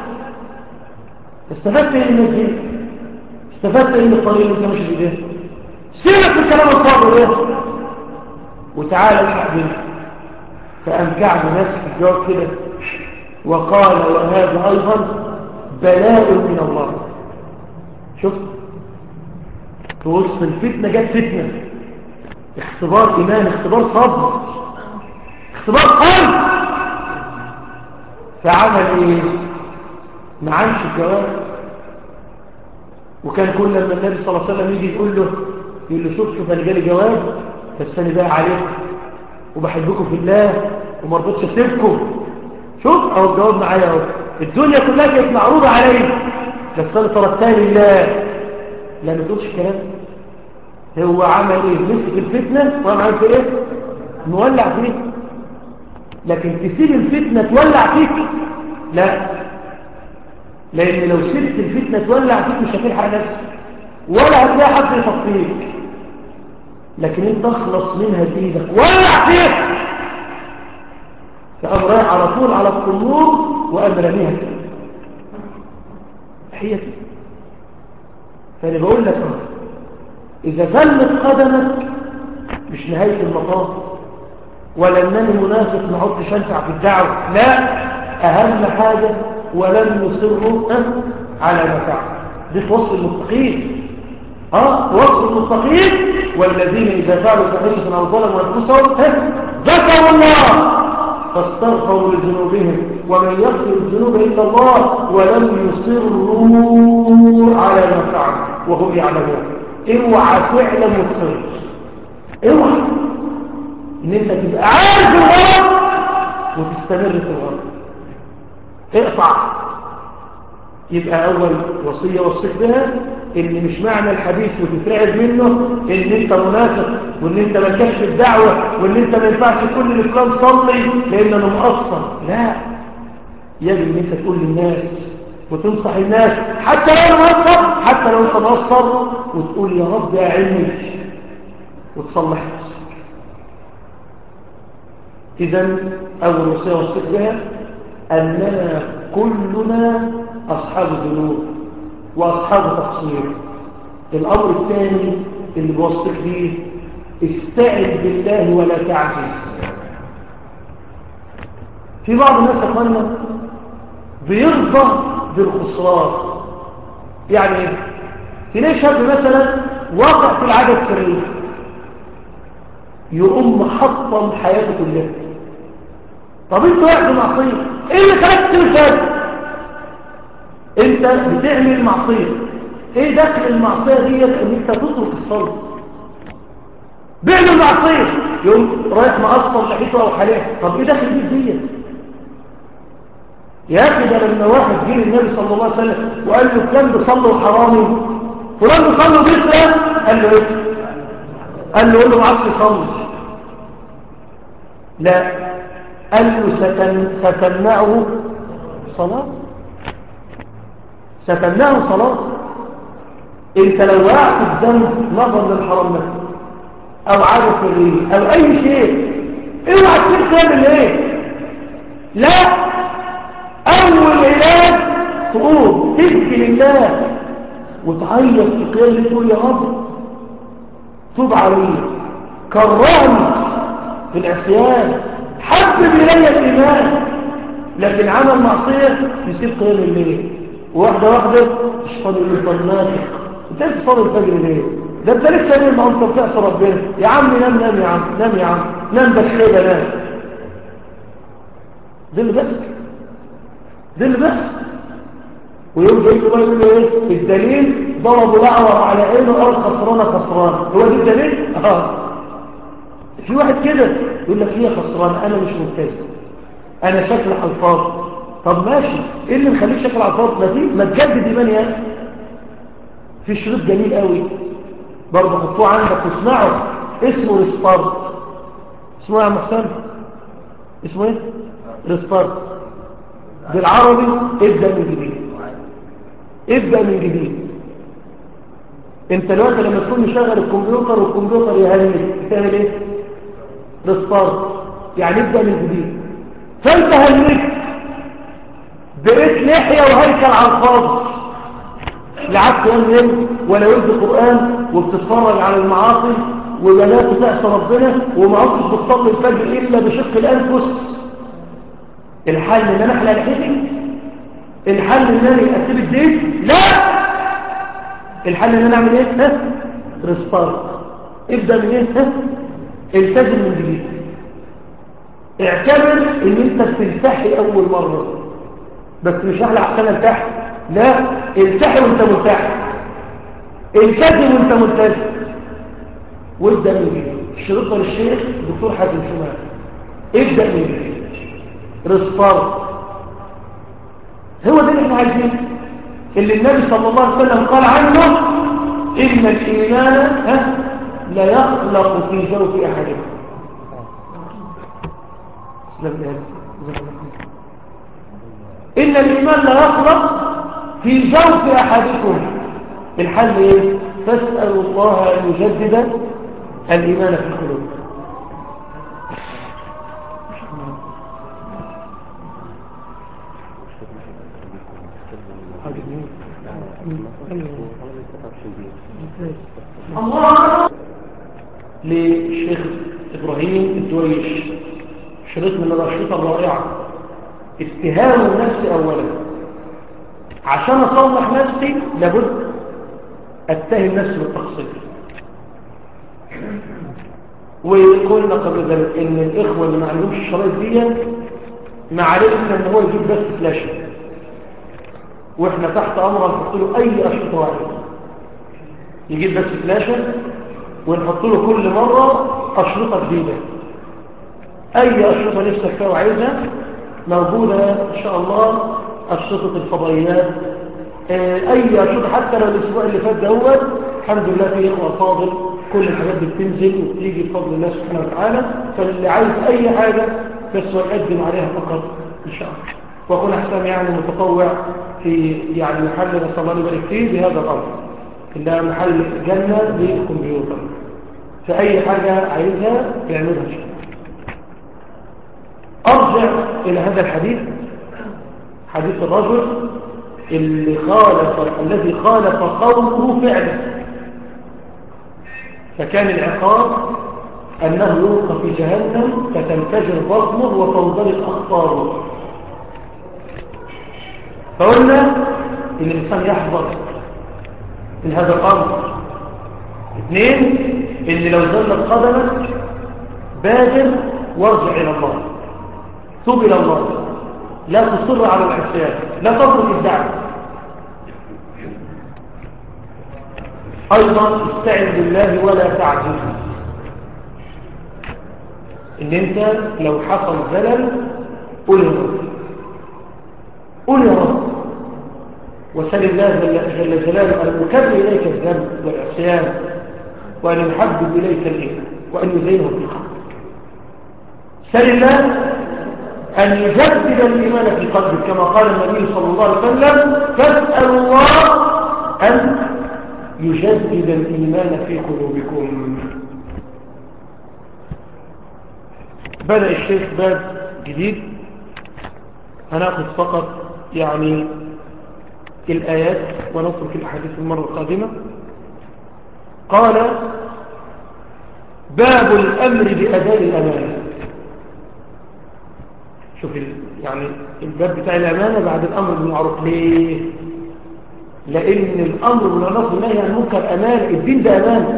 Speaker 3: استفدت ايه من الدين؟ استفدت ايه من الطريق اللي انت ماشي فيه ده؟ سيبك من الكلام الفاضي ده وتعالى الحق بنا. فقام كعب نفسه الجواب كده وقال وهذا أيضا بلاء من الله. شوف في وسط الفتنة جت فتنة، اختبار إيمان، اختبار صبر، اختبار قلب. فعمل ايه؟ ما عمش الجواب. وكان كل لما النبي صلى الله عليه وسلم يجي يقول له يقول له شوف شوف انا جالي جواب بس انا بقى عليكم وبحبكم في الله وما رضيتش اسيبكم. شوف اهو الجواب معايا اهو، الدنيا كلها كانت معروضه علي بس انا تركتها لله. لا ما تقولش الكلام. هو عمل ايه؟ مسك الفتنه وقام عمل في ايه؟ مولع فيه. لكن تسيب الفتنه تولع فيك؟ لا، لان لو سبت الفتنه تولع فيك مش هتلحق نفسك ولا هتلاقي حد يصفيك. لكن انت اخلص منها بايدك ولع فيك. فقام رايح على طول على الطنور وقام رميها كده. هي كده. فانا بقول لك اذا ذلت قدمك مش نهايه المطاف، ولا انني منافق ما عدتش انفع في الدعوه، لا، اهم حاجه ولن يصروا على ما فعلوا. دي في وصف المتقين. اه وصف المتقين والذين اذا فعلوا فاحشه او ظلموا انفسهم ذكروا الله فاستغفروا لذنوبهم ومن يغفر الذنوب الا الله ولم يصروا على ما فعلوا وهم يعلمون. اوعى تعلم وتصر، اوعى ان انت تبقى عارف الغلط وتستمر في الغلط. اقطع. يبقى اول وصيه وصيت بها ان مش معنى الحديث وتترعب منه ان انت منافق وان انت مالكش في الدعوه وان انت ما ينفعش تقول لفلان صلي لان انا مقصر. لا، يجب ان انت تقول للناس وتنصح الناس حتى لو انا مقصر، حتى لو انت مقصر، وتقول يا رب يا علمي وتصلح نفسك. اذا اول وصيه وصيت بها اننا كلنا اصحاب ذنوب واصحاب تقصير. الامر الثاني اللي بوصيك بيه استعذ بالله ولا تعجز. في بعض الناس يا اخوانا بيرضى بالخسران. يعني ايه؟ تلاقي شاب مثلا واقع في العاده السريه يقوم محطم حياته كلها. طب انت واقع في معصيه، ايه اللي خلاك تسيب الفجر؟ انت بتعمل معصيه، ايه دخل المعصيه ديت ان انت تترك الصلاه؟ بيعمل معصيه يقوم رايح مقصر لحيته او حلاه. طب ايه دخل دي ديت يا اخي؟ ده لما واحد جه للنبي صلى الله عليه وسلم وقال له فلان بيصلي حرامي، فلان بيصلي بيسرق، قال له ايه؟ قال له قول له ما عادش يصلي. لا، قال له ستن... ستمنعه صلاه، ستمنعه صلاه. انت لو وقعت في ذنب نظر للحرام ده او عادة سرية او اي شيء، اوعى تسيب تعمل ايه؟ لا، اول علاج تقوم تبكي لله وتعيط في قيام تقول يا رب توب علي، كرهني في العصيان، حبب الي الايمان. لكن عمل معصيه يسيب قيام الليل واحده واحده الشيطان يقول له طناشك انت بتصلي الفجر ليه؟ ده انت لسه نايم ما انت بتعصي ربنا. يا عم نام نام يا عم نام يا عم نام بس كده نام. ده اللي بس ده اللي بس ويوم جاي له يقول له ايه الدليل؟ ضربوا الاعور على عينه قال خسرانه خسران. هو ده الدليل؟ اه. في واحد كده يقول لك ليه خسران؟ انا مش ملتزم، انا شكل الفاظ. طب ماشي، ايه اللي مخليك شكل الفاظ؟ ما دي ما تجدد ايمان يا اخي. في شريط جميل قوي برضه حطوه عندك واسمعه، اسمه ريستارت. اسمه ايه يا محسن؟ اسمه ايه؟ ريستارت بالعربي. ابدا من جديد، ابدا من جديد. انت دلوقتي لما تكون مشغل الكمبيوتر والكمبيوتر يهنج بتعمل ايه؟ ريستارت. يعني ابدأ من جديد. فانت هلكت بقيت لحية وهيكل على الفاضي، لا عاد تقول ليل ولا ولد قرآن وبتتفرج على المعاصي وبنات تعصى ربنا وما عدتش بتصلي الفجر الا بشق الانفس. الحل ان انا احلق لحيتي؟ الحل ان انا اسيب الدين؟ لا، الحل ان انا اعمل ايه؟ ها ريستارت. ابدا من ايه؟ ها التزم من جديد. اعتبر ان انت بتلتحي اول مره، بس مش هحلق عشان التحي، لا، التحي وانت ملتحي، التزم وانت ملتزم، وابدا من جديد. شرطنا للشيخ الدكتور حازم شمال، ابدا من جديد ريستارت. هو ده اللي احنا عايزينه، اللي النبي صلى الله عليه وسلم قال عنه ان الايمان ها لا يخلق في جوف احدكم. ان الايمان لا يخلق في جوف احدكم. الحل ايه؟ فاسالوا الله ان يجدد الايمان في القلوب. الله للشيخ إبراهيم الدويش، شريط من الأشرطة الرائعة. اتهام النفس أولا، عشان أصلح نفسي لابد أتهم نفسي بالتقصير. وقلنا قبل ذلك إن الإخوة اللي ما عندهمش الشرايط دي ما عليه إلا إن هو يجيب بس فلاشة، وإحنا تحت أمر نحط له أي أشرطة واحدة، يجيب بس فلاشة ونحط له كل مرة أشرطة جديدة. أي أشرطة نفسك فيها وعايزها موجودة إن شاء الله. أشرطة الفضائيات، أي أشرطة، حتى لو الأسبوع اللي فات دوت الحمد لله فيه إخوة فاضل، كل الحاجات دي بتنزل وبتيجي بفضل الله سبحانه وتعالى. فاللي عايز أي حاجة بس يقدم عليها فقط إن شاء الله. وأكون أحسن يعني متطوع في يعني محل نسأل الله يبارك فيه بهذا الأمر، إنها محل جنة للكمبيوتر، فأي حاجة عايزها يعملها إن شاء الله. أرجع إلى هذا الحديث، حديث الرجل اللي خالف الذي خالف قوله فعله، فكان العقاب أنه يلقى في جهنم فتنفجر بطنه وتنضلق أخطاره. فقلنا إن الإنسان يحذر من هذا الأمر. اثنين، إن لو زلت قدمك بادر وارجع إلى الله، توب إلى الله، لا تصر على العصيان، لا تترك الدعوة. أيضا استعن بالله ولا تعجز، إن أنت لو حصل زلل قل يا رب، قل يا رب، وسل الله جل جلاله أن يكرر إليك الذنب والعصيان، وأن يحبب إليك الإيمان وأن يزينه في قلبك. سل الله أن يجدد الإيمان في قلبك، كما قال النبي صلى الله عليه وسلم فاسأل الله أن يجدد الإيمان في قلوبكم. بدأ الشيخ باب جديد، هنأخذ فقط يعني الآيات ونترك الأحاديث المرة القادمة. قال باب الأمر بأداء الأمانة. شوف يعني الباب بتاع الأمانة بعد الأمر بالمعروف. ليه؟ لأن الأمر بالمعروف والنهي عن المنكر أمانة، الدين ده أمانة.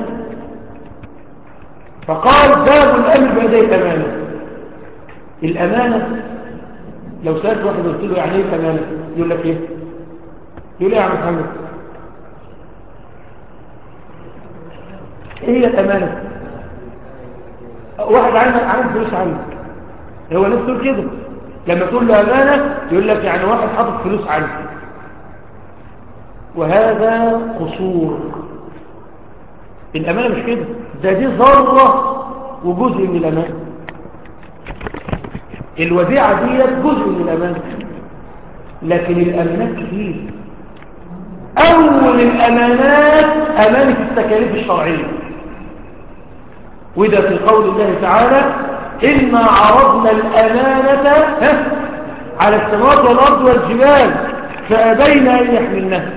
Speaker 3: فقال باب الأمر بأداء الأمانة. الأمانة لو سألت واحد قلت له يعني ايه الأمانة يقول لك ايه؟ يقول ايه يا عم محمد؟ ايه هي الأمانة؟ واحد عامل فلوس عنك، هو الناس تقول كده لما تقول له أمانة يقول لك يعني واحد حاطط فلوس عنك، وهذا قصور. الأمانة مش كده، ده دي ذرة وجزء من الأمانة. الوديعة دي جزء من الأمانة، لكن الأمانات كتير. أول الأمانات أمانة التكاليف الشرعية، وده في قول الله تعالى إنا عرضنا الأمانة على السماوات والأرض والجبال فأبين أن يحملنها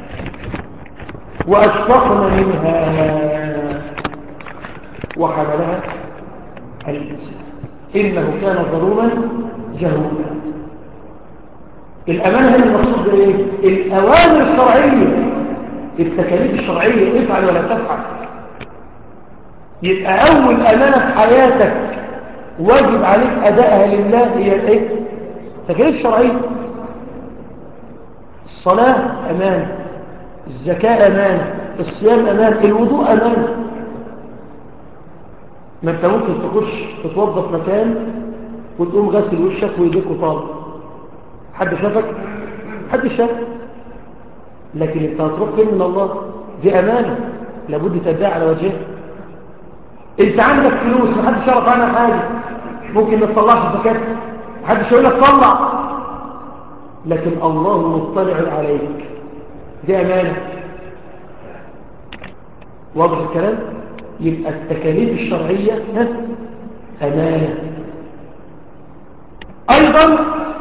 Speaker 3: وأشفقن منها وحملها الإنسان إنه كان ظلوما جهولا. الأمانة هنا المقصود بإيه؟ الأوامر الشرعية، التكاليف الشرعية، افعل ولا تفعل. يبقى أول أمانة في حياتك واجب عليك أدائها لله هي الإيه؟ التكاليف الشرعية. الصلاة أمانة، الزكاة أمانة، الصيام أمانة، الوضوء أمانة. ما أنت ممكن تخش تتوظف مكان وتقوم غسل وشك ويديك وطالب، حد شافك؟ حد شافك، لكن انت هتروح فين من الله؟ دي امانه لابد تدعي على وجهها. انت عندك فلوس محدش يعرف عنها حاجه، ممكن ما تطلعش زكاه، محدش يقول لك طلع، لكن الله مطلع عليك، دي امانه. واضح الكلام؟ يبقى التكاليف الشرعيه امانه. ايضا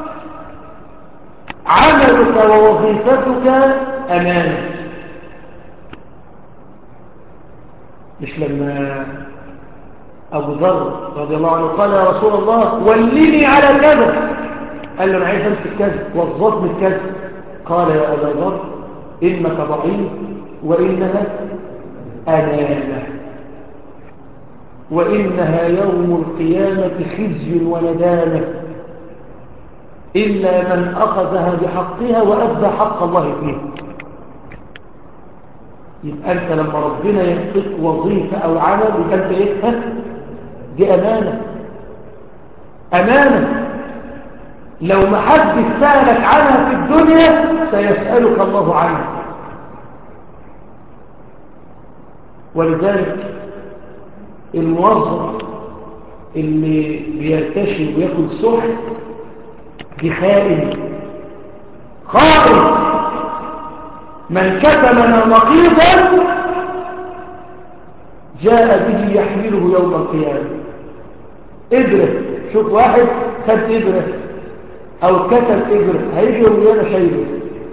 Speaker 3: عملك ووظيفتك امانه. مش لما أبو ذر رضي الله عنه قال يا رسول الله ولني على كذا، قال له أنا عايز أمسك كذا، وظفني بكذا. قال يا أبا ذر إنك ضعيف وإنها أمانة، وإنها يوم القيامة خزي وندامة إلا من أخذها بحقها وأدى حق الله فيه. يبقى أنت لما ربنا يعطيك وظيفة أو عمل يبقى أنت إيه؟ ها؟ دي أمانة. أمانة لو ما حد سألك عنها في الدنيا سيسألك الله عنها. ولذلك الموظف اللي بيرتشي ويأكل سحت دي خائن، خائن. من كتمنا نقيضا جاء به يحمله يوم القيامة. إبرة، شوف واحد خد إبرة أو كتم إبرة هيجي يوم القيامة شايله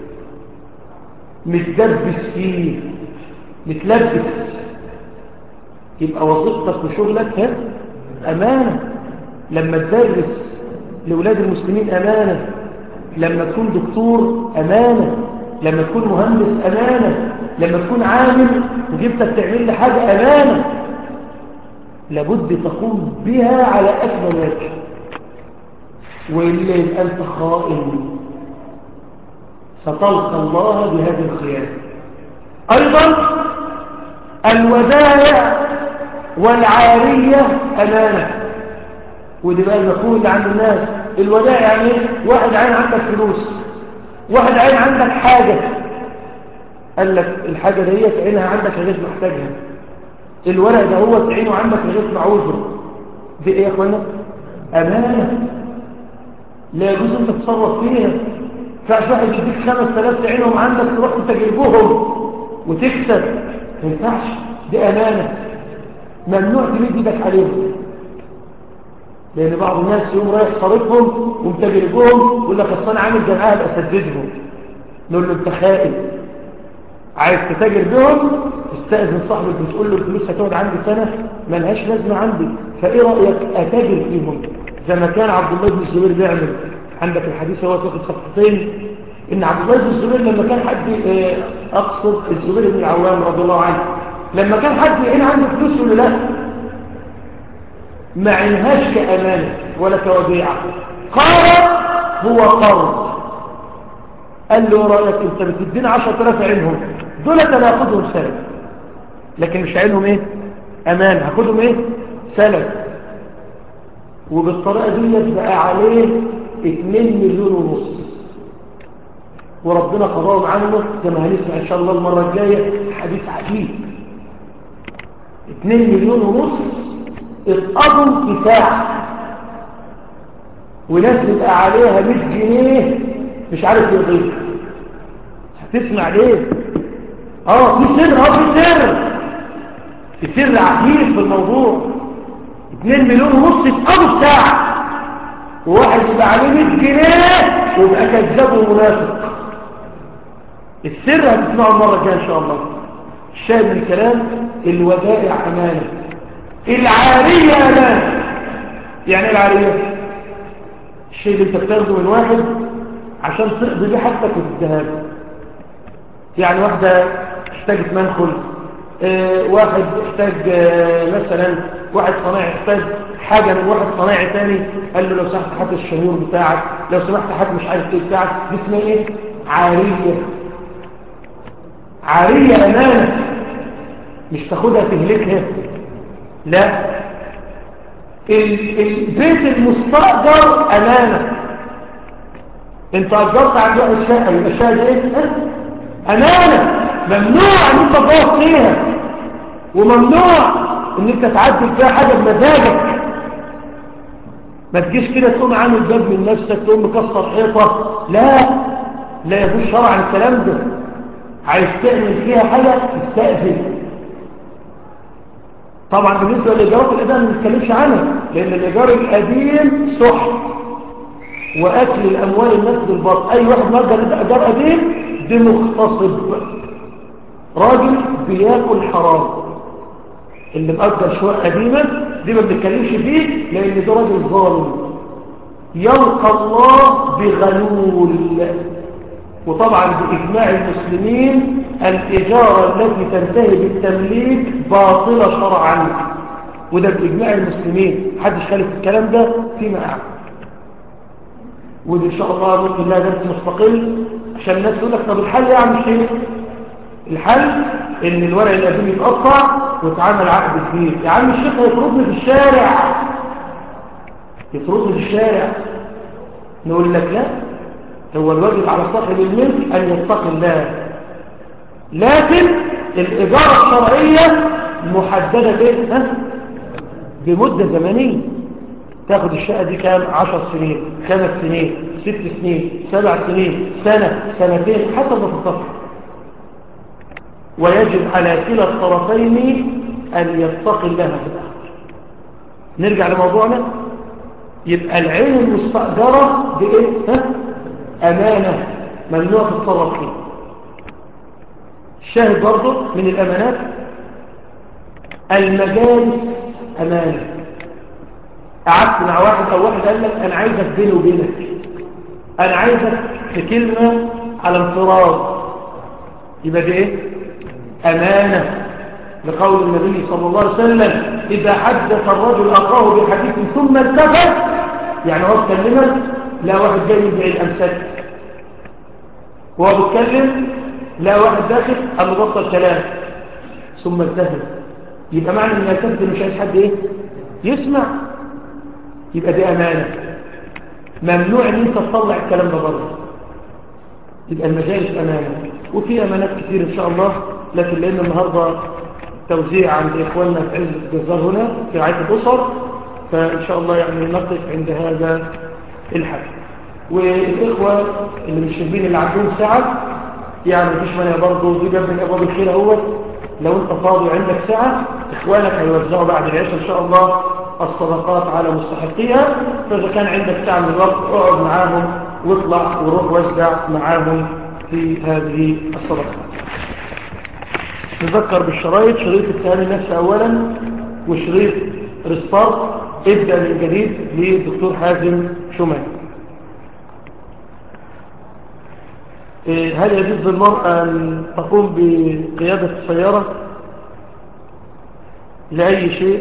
Speaker 3: متدبس فيه متلبس. يبقى وظيفتك وشغلك ها أمانة. لما تدرس لأولاد المسلمين أمانة، لما تكون دكتور أمانة، لما تكون مهندس أمانة، لما تكون عامل وجبتك تعمل لي حاجة أمانة، لابد تقوم بها على أكمل وجه. وإلا يبقى أنت خائن ستلقى الله بهذه الخيانة. أيضا الودائع والعارية أمانة. ودي بقى المفهوم اللي عند الناس. الودائع يعني ايه؟ واحد عين عندك فلوس، واحد عين عندك حاجة، قال لك الحاجة دي تعينها عندك لغاية محتاجها، الورق ده هو تعينه عندك لغاية معوزه، دي ايه يا اخوانا؟ أمانة لا يجوز انت تتصرف فيها. فعش واحد يديك خمس تلاف تعينهم عندك تروح تجيبهم وتكسب، ما ينفعش، دي أمانة ممنوع تمد ايدك عليهم. لأن بعض الناس يوم رايح صارفهم ومتجربهم يقول لك أصل أنا عامل جماعة بأسددهم، نقول له أنت خائن. عايز تتاجر بهم تستأذن صاحبك وتقول له الفلوس هتقعد عندي سنة ملهاش لازمة عندي، فإيه رأيك أتاجر فيهم زي ما كان عبد الله بن الزبير بيعمل. عندك الحديث هو تاخد صفحتين إن عبد الله بن الزبير لما كان حد أقصد الزبير بن العوام رضي الله عنه لما كان حد يعين عنده فلوس يقول له لا، ما عينهاش كأمانة ولا كوديعة، قال هو قرض. قال له رأيك انت بتدينا عشرة آلاف عينهم دول انا هاخدهم سلف، لكن مش عينهم ايه أمانة، هاخدهم ايه سلف. وبالطريقة دي يبقى عليه اتنين مليون ونص، وربنا قضاهم عنه زي ما هنسمع ان شاء الله المرة الجاية حديث عجيب. اتنين مليون ونص اتقضوا في ساعة، وناس يبقى عليها مية جنيه مش عارف يضيف. هتسمع ليه؟ اه في سر، اه في سر في سر عجيب في الموضوع. اتنين مليون ونص يتقضوا الساعة، وواحد يبقى عليه مية جنيه ويبقى كذاب ومنافق. السر هتسمعه المرة الجاية ان شاء الله. الشاهد من الكلام، الودائع امانة، العارية امانة. يعني ايه العارية؟ الشيء اللي انت بتاخده من واحد عشان تقضي بيه حاجتك وتديها له. يعني واحدة احتاجت منخل، اه واحد احتاج اه مثلا واحد صناعي احتاج حاجة من واحد صناعي تاني، قال له لو سمحت هات الشنيور بتاعك، لو سمحت هات مش عارف ايه بتاعك. دي اسمها ايه؟ عارية. عارية امانة، مش تاخدها تهلكها. لا، البيت المستأجر امانة. انت اجرت عند واحد شقه، يبقى الشقه دي ايه؟ امانه، ممنوع ان انت تبوظ فيها، وممنوع ان انت تعدل فيها حاجه بمزاجك. ما تجيش كده تقوم عامل باب من نفسك، تقوم مكسر حيطه. لا لا يجوز شرعا الكلام ده. عايز تعمل فيها حاجه تستأذن. طبعا بالنسبه للايجارات القديمه ما نتكلمش عنها، لان الايجار القديم سحت واكل الاموال الناس بالباطل. اي واحد مأجر ايجار قديم دي مغتصب، راجل بياكل حرام. اللي مأجر شقه قديمه دي ما بنتكلمش فيه، لان ده راجل ظالم يلقى الله بغلول. وطبعا باجماع المسلمين الاجاره التي تنتهي بالتمليك باطله شرعا، وده باجماع المسلمين، محدش خالف الكلام ده فيما اعلم. ودي ان شاء الله ممكن لها درس مستقل، عشان الناس تقول لك طب الحل يا عم الشيخ؟ الحل ان الورق القديم يتقطع ويتعمل عقد جديد. يا عم الشيخ هيطردني في الشارع، يطردني في الشارع. نقول لك لا، هو الواجب على صاحب الملك ان يتقي الله، لكن الاجاره الشرعيه محدده بايه؟ ها؟ بمده زمنيه. تاخد الشقه دي كام؟ عشر سنين، خمس سنين، ست سنين، سبع سنين، سنه، سنتين، حسب ما تتفق. ويجب على كلا الطرفين ان يتقي الله في الاخر. نرجع لموضوعنا. يبقى العين المستأجرة بايه؟ ها؟ امانه، ممنوع تتصرف فيه. الشاهد برضه من الامانات المجالس امانه. قعدت مع واحد او واحد قال لك انا عايزك بيني وبينك، انا عايزك في كلمه على انفراد، يبقى دي ايه؟ امانه. لقول النبي صلى الله عليه وسلم اذا حدث الرجل اخاه بحديث ثم التفت، يعني هو اتكلمك، لا واحد جاي يبيع الامثال وهو بيتكلم، لا واحد داخل قال له بطل كلام ثم التفت، يبقى معنى ان التفت مش عايز حد ايه؟ يسمع. يبقى دي امانه، ممنوع ان انت تطلع الكلام ده بره. يبقى المجالس امانه. وفي امانات كتير ان شاء الله، لكن لان النهارده توزيع عند اخواننا في عز الجزار هنا في رعايه الاسر، فان شاء الله يعني نقف عند هذا الحد. والاخوه اللي مش شايفين اللي عندهم ساعه، يعني مفيش مانع برضه، دي باب من ابواب الخير اهوت. لو انت فاضي وعندك ساعه، اخوانك هيوزعوا بعد العشاء ان شاء الله الصدقات على مستحقيها. فاذا كان عندك ساعه من الوقت اقعد معاهم واطلع وروح وزع معاهم في هذه الصدقات. نذكر بالشرايط، شريط التهاني النفسي اولا، وشريط ريستارت ابدا من جديد للدكتور حازم شومان. هل يجوز للمرأة أن تقوم بقيادة السيارة لأي شيء؟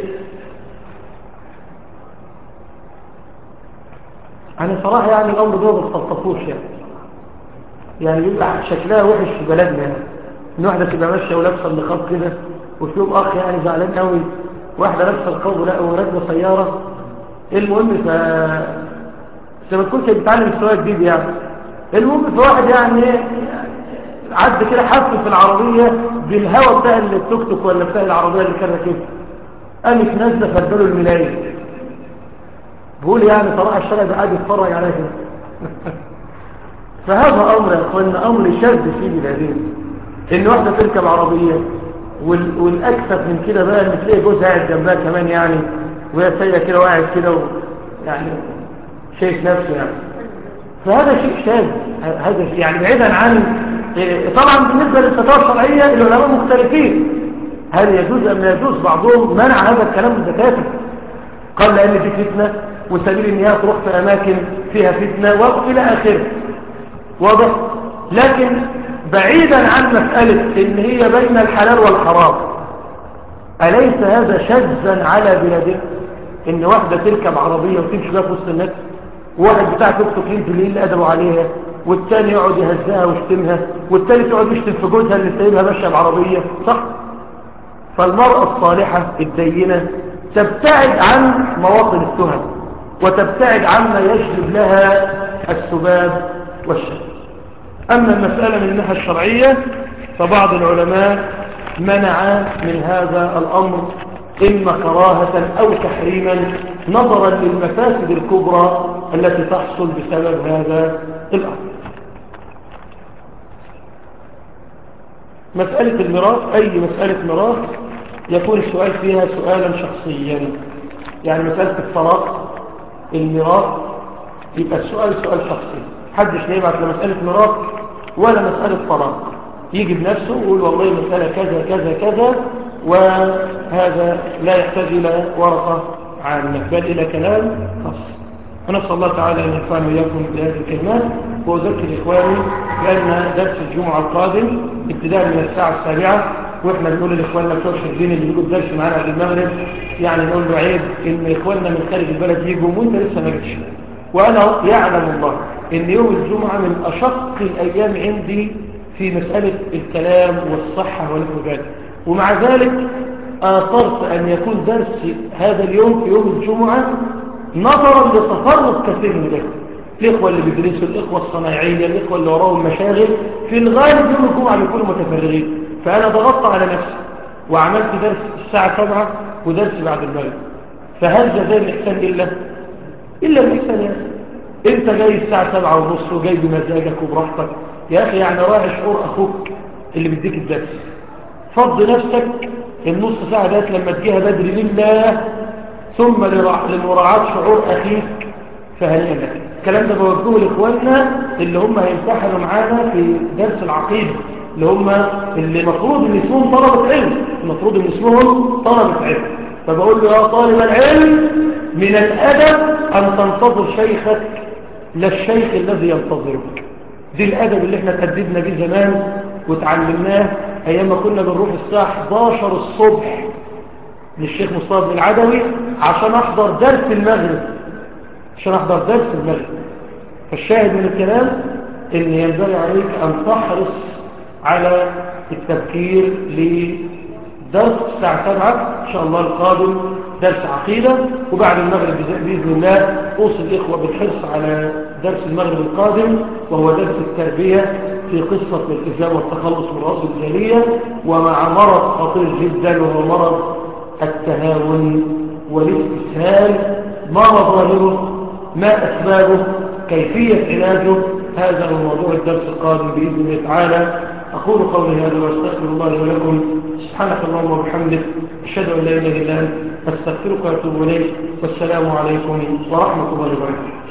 Speaker 3: أنا صراحة يعني الأمر ده ما بستلطفوش، يعني يعني بيبقى شكلها وحش في بلدنا، يعني إن واحدة تبقى ماشية ولابسة النقاب كده، وفيهم أخ يعني زعلان قوي، واحدة لابسة النقاب وراكبة سيارة. المهم ف أنت ما تكونش بتتعلم سواقة جديد يعني. المهم في واحد يعني عد كده حاسس في العربية بالهواء بتاع التوك توك ولا بتاع العربية اللي كان راكبها، قامت نازله فدله الملاية. بقول يعني صراحة الشارع ده قاعد يتفرج عليها كده. فهذا أمر يا أخوانا، أمر شاذ في بلادنا، إن واحدة تركب عربية، وال... والأكثر من كده بقى إن تلاقي جوزها قاعد جنبها كمان، يعني وهي سيدة كده وقاعد كده و... يعني شايف نفسه يعني. فهذا شيء شاذ، هذا شيء يعني بعيدا عن طبعا بالنسبة للفتاوى الشرعية العلماء مختلفين هل يجوز أم لا يجوز. بعضهم منع هذا الكلام الدكاتره، قال لأن دي فتنة وسبيل ان هي تروح في أماكن فيها فتنة وإلى آخره، واضح. لكن بعيدا عن مسألة ان هي بين الحلال والحرام، أليس هذا شاذا على بلادنا؟ ان واحدة تركب عربية وتمشي بها في وسط الناس، وواحد بتاع توك توك بالليل أدبوا عليها، والتاني يقعد يهزها ويشتمها، والتالت يقعد يشتم في جوزها اللي سايبها ماشيه بعربية، صح؟ فالمرأة الصالحة الدينة تبتعد عن مواطن التهم وتبتعد عما يجلب لها السباب والشر. أما المسألة من الناحية الشرعية فبعض العلماء منع من هذا الأمر إما كراهة أو تحريما نظرا للمفاسد الكبرى التي تحصل بسبب هذا الأمر. مسألة الميراث، أي مسألة ميراث يكون السؤال فيها سؤالا شخصيا، يعني مسألة الطلاق الميراث يبقى السؤال سؤال شخصي، محدش يبعت لمسألة ميراث ولا مسألة طلاق، يجي بنفسه ويقول والله مسألة كذا كذا كذا، وهذا لا يحتاج إلى ورقة عامة بل إلى كلام خاص. ونسأل الله تعالى أن ينفعنا وإياكم بهذه الكلمات. وأذكر إخواني بأن درس الجمعة القادم ابتداء من الساعة السابعة، وإحنا بنقول لإخواننا بتوع الشربين اللي يجوا الدرس معانا قبل المغرب، يعني نقول له عيب إن إخواننا من خارج البلد يجوا وأنت لسه ما جيتش. وأنا يعلم الله إن يوم الجمعة من أشق الأيام عندي في مسألة الكلام والصحة ونحو ذلك، ومع ذلك آثرت أن يكون درس هذا اليوم في يوم الجمعة نظرا لتفرق كثير من الإخوة، الإخوة اللي بيدرسوا، الإخوة الصناعية، الإخوة اللي وراهم مشاغل، في الغالب يوم الجمعة بيكونوا متفرغين. فأنا ضغطت على نفسي وعملت درس الساعة سبعة ودرس بعد المغرب. فهل جزاء الإحسان إلا إلا الإحسان؟ يعني أنت جاي الساعة سبعة ونص وجاي بمزاجك وبراحتك يا أخي، يعني راعي شعور أخوك اللي بيديك الدرس، فض نفسك النص ساعة ديت لما تجيها بدري لله ثم لمراعاة شعور أخيك، فهنيئا لك. الكلام ده بوجهه لإخواننا اللي هم هيمتحنوا معانا في درس العقيدة، اللي هم اللي مفروض ان اسمهم طلبة علم، المفروض ان اسمهم طلبة علم. فبقول له يا طالب العلم من الأدب أن تنتظر شيخك لا الشيخ الذي ينتظرك. دي الأدب اللي احنا تأدبنا به زمان وتعلمناه أيام ما كنا بنروح الساعة إحدى عشر الصبح للشيخ مصطفى بن العدوي عشان أحضر درس المغرب عشان أحضر درس المغرب. فالشاهد من الكلام إن ينبغي عليك أن تحرص على التبكير لدرس الساعة سبعة إن شاء الله القادم درس عقيدة، وبعد المغرب بإذن الله أوصي الإخوة بالحرص على درس المغرب القادم وهو درس التربية في قصة الالتزام والتخلص من رأس الجاهلية، ومع مرض خطير جدا وهو مرض التهاون والاستسهال. ما مظاهره؟ ما أسبابه؟ كيفية علاجه؟ هذا هو موضوع الدرس القادم بإذن الله تعالى. أقول قولي هذا وأستغفر الله لي ولكم. سبحانك اللهم وبحمدك، أشهد أن لا إله إلا أنت، أستغفرك وأتوب إليك، والسلام عليكم ورحمة الله وبركاته.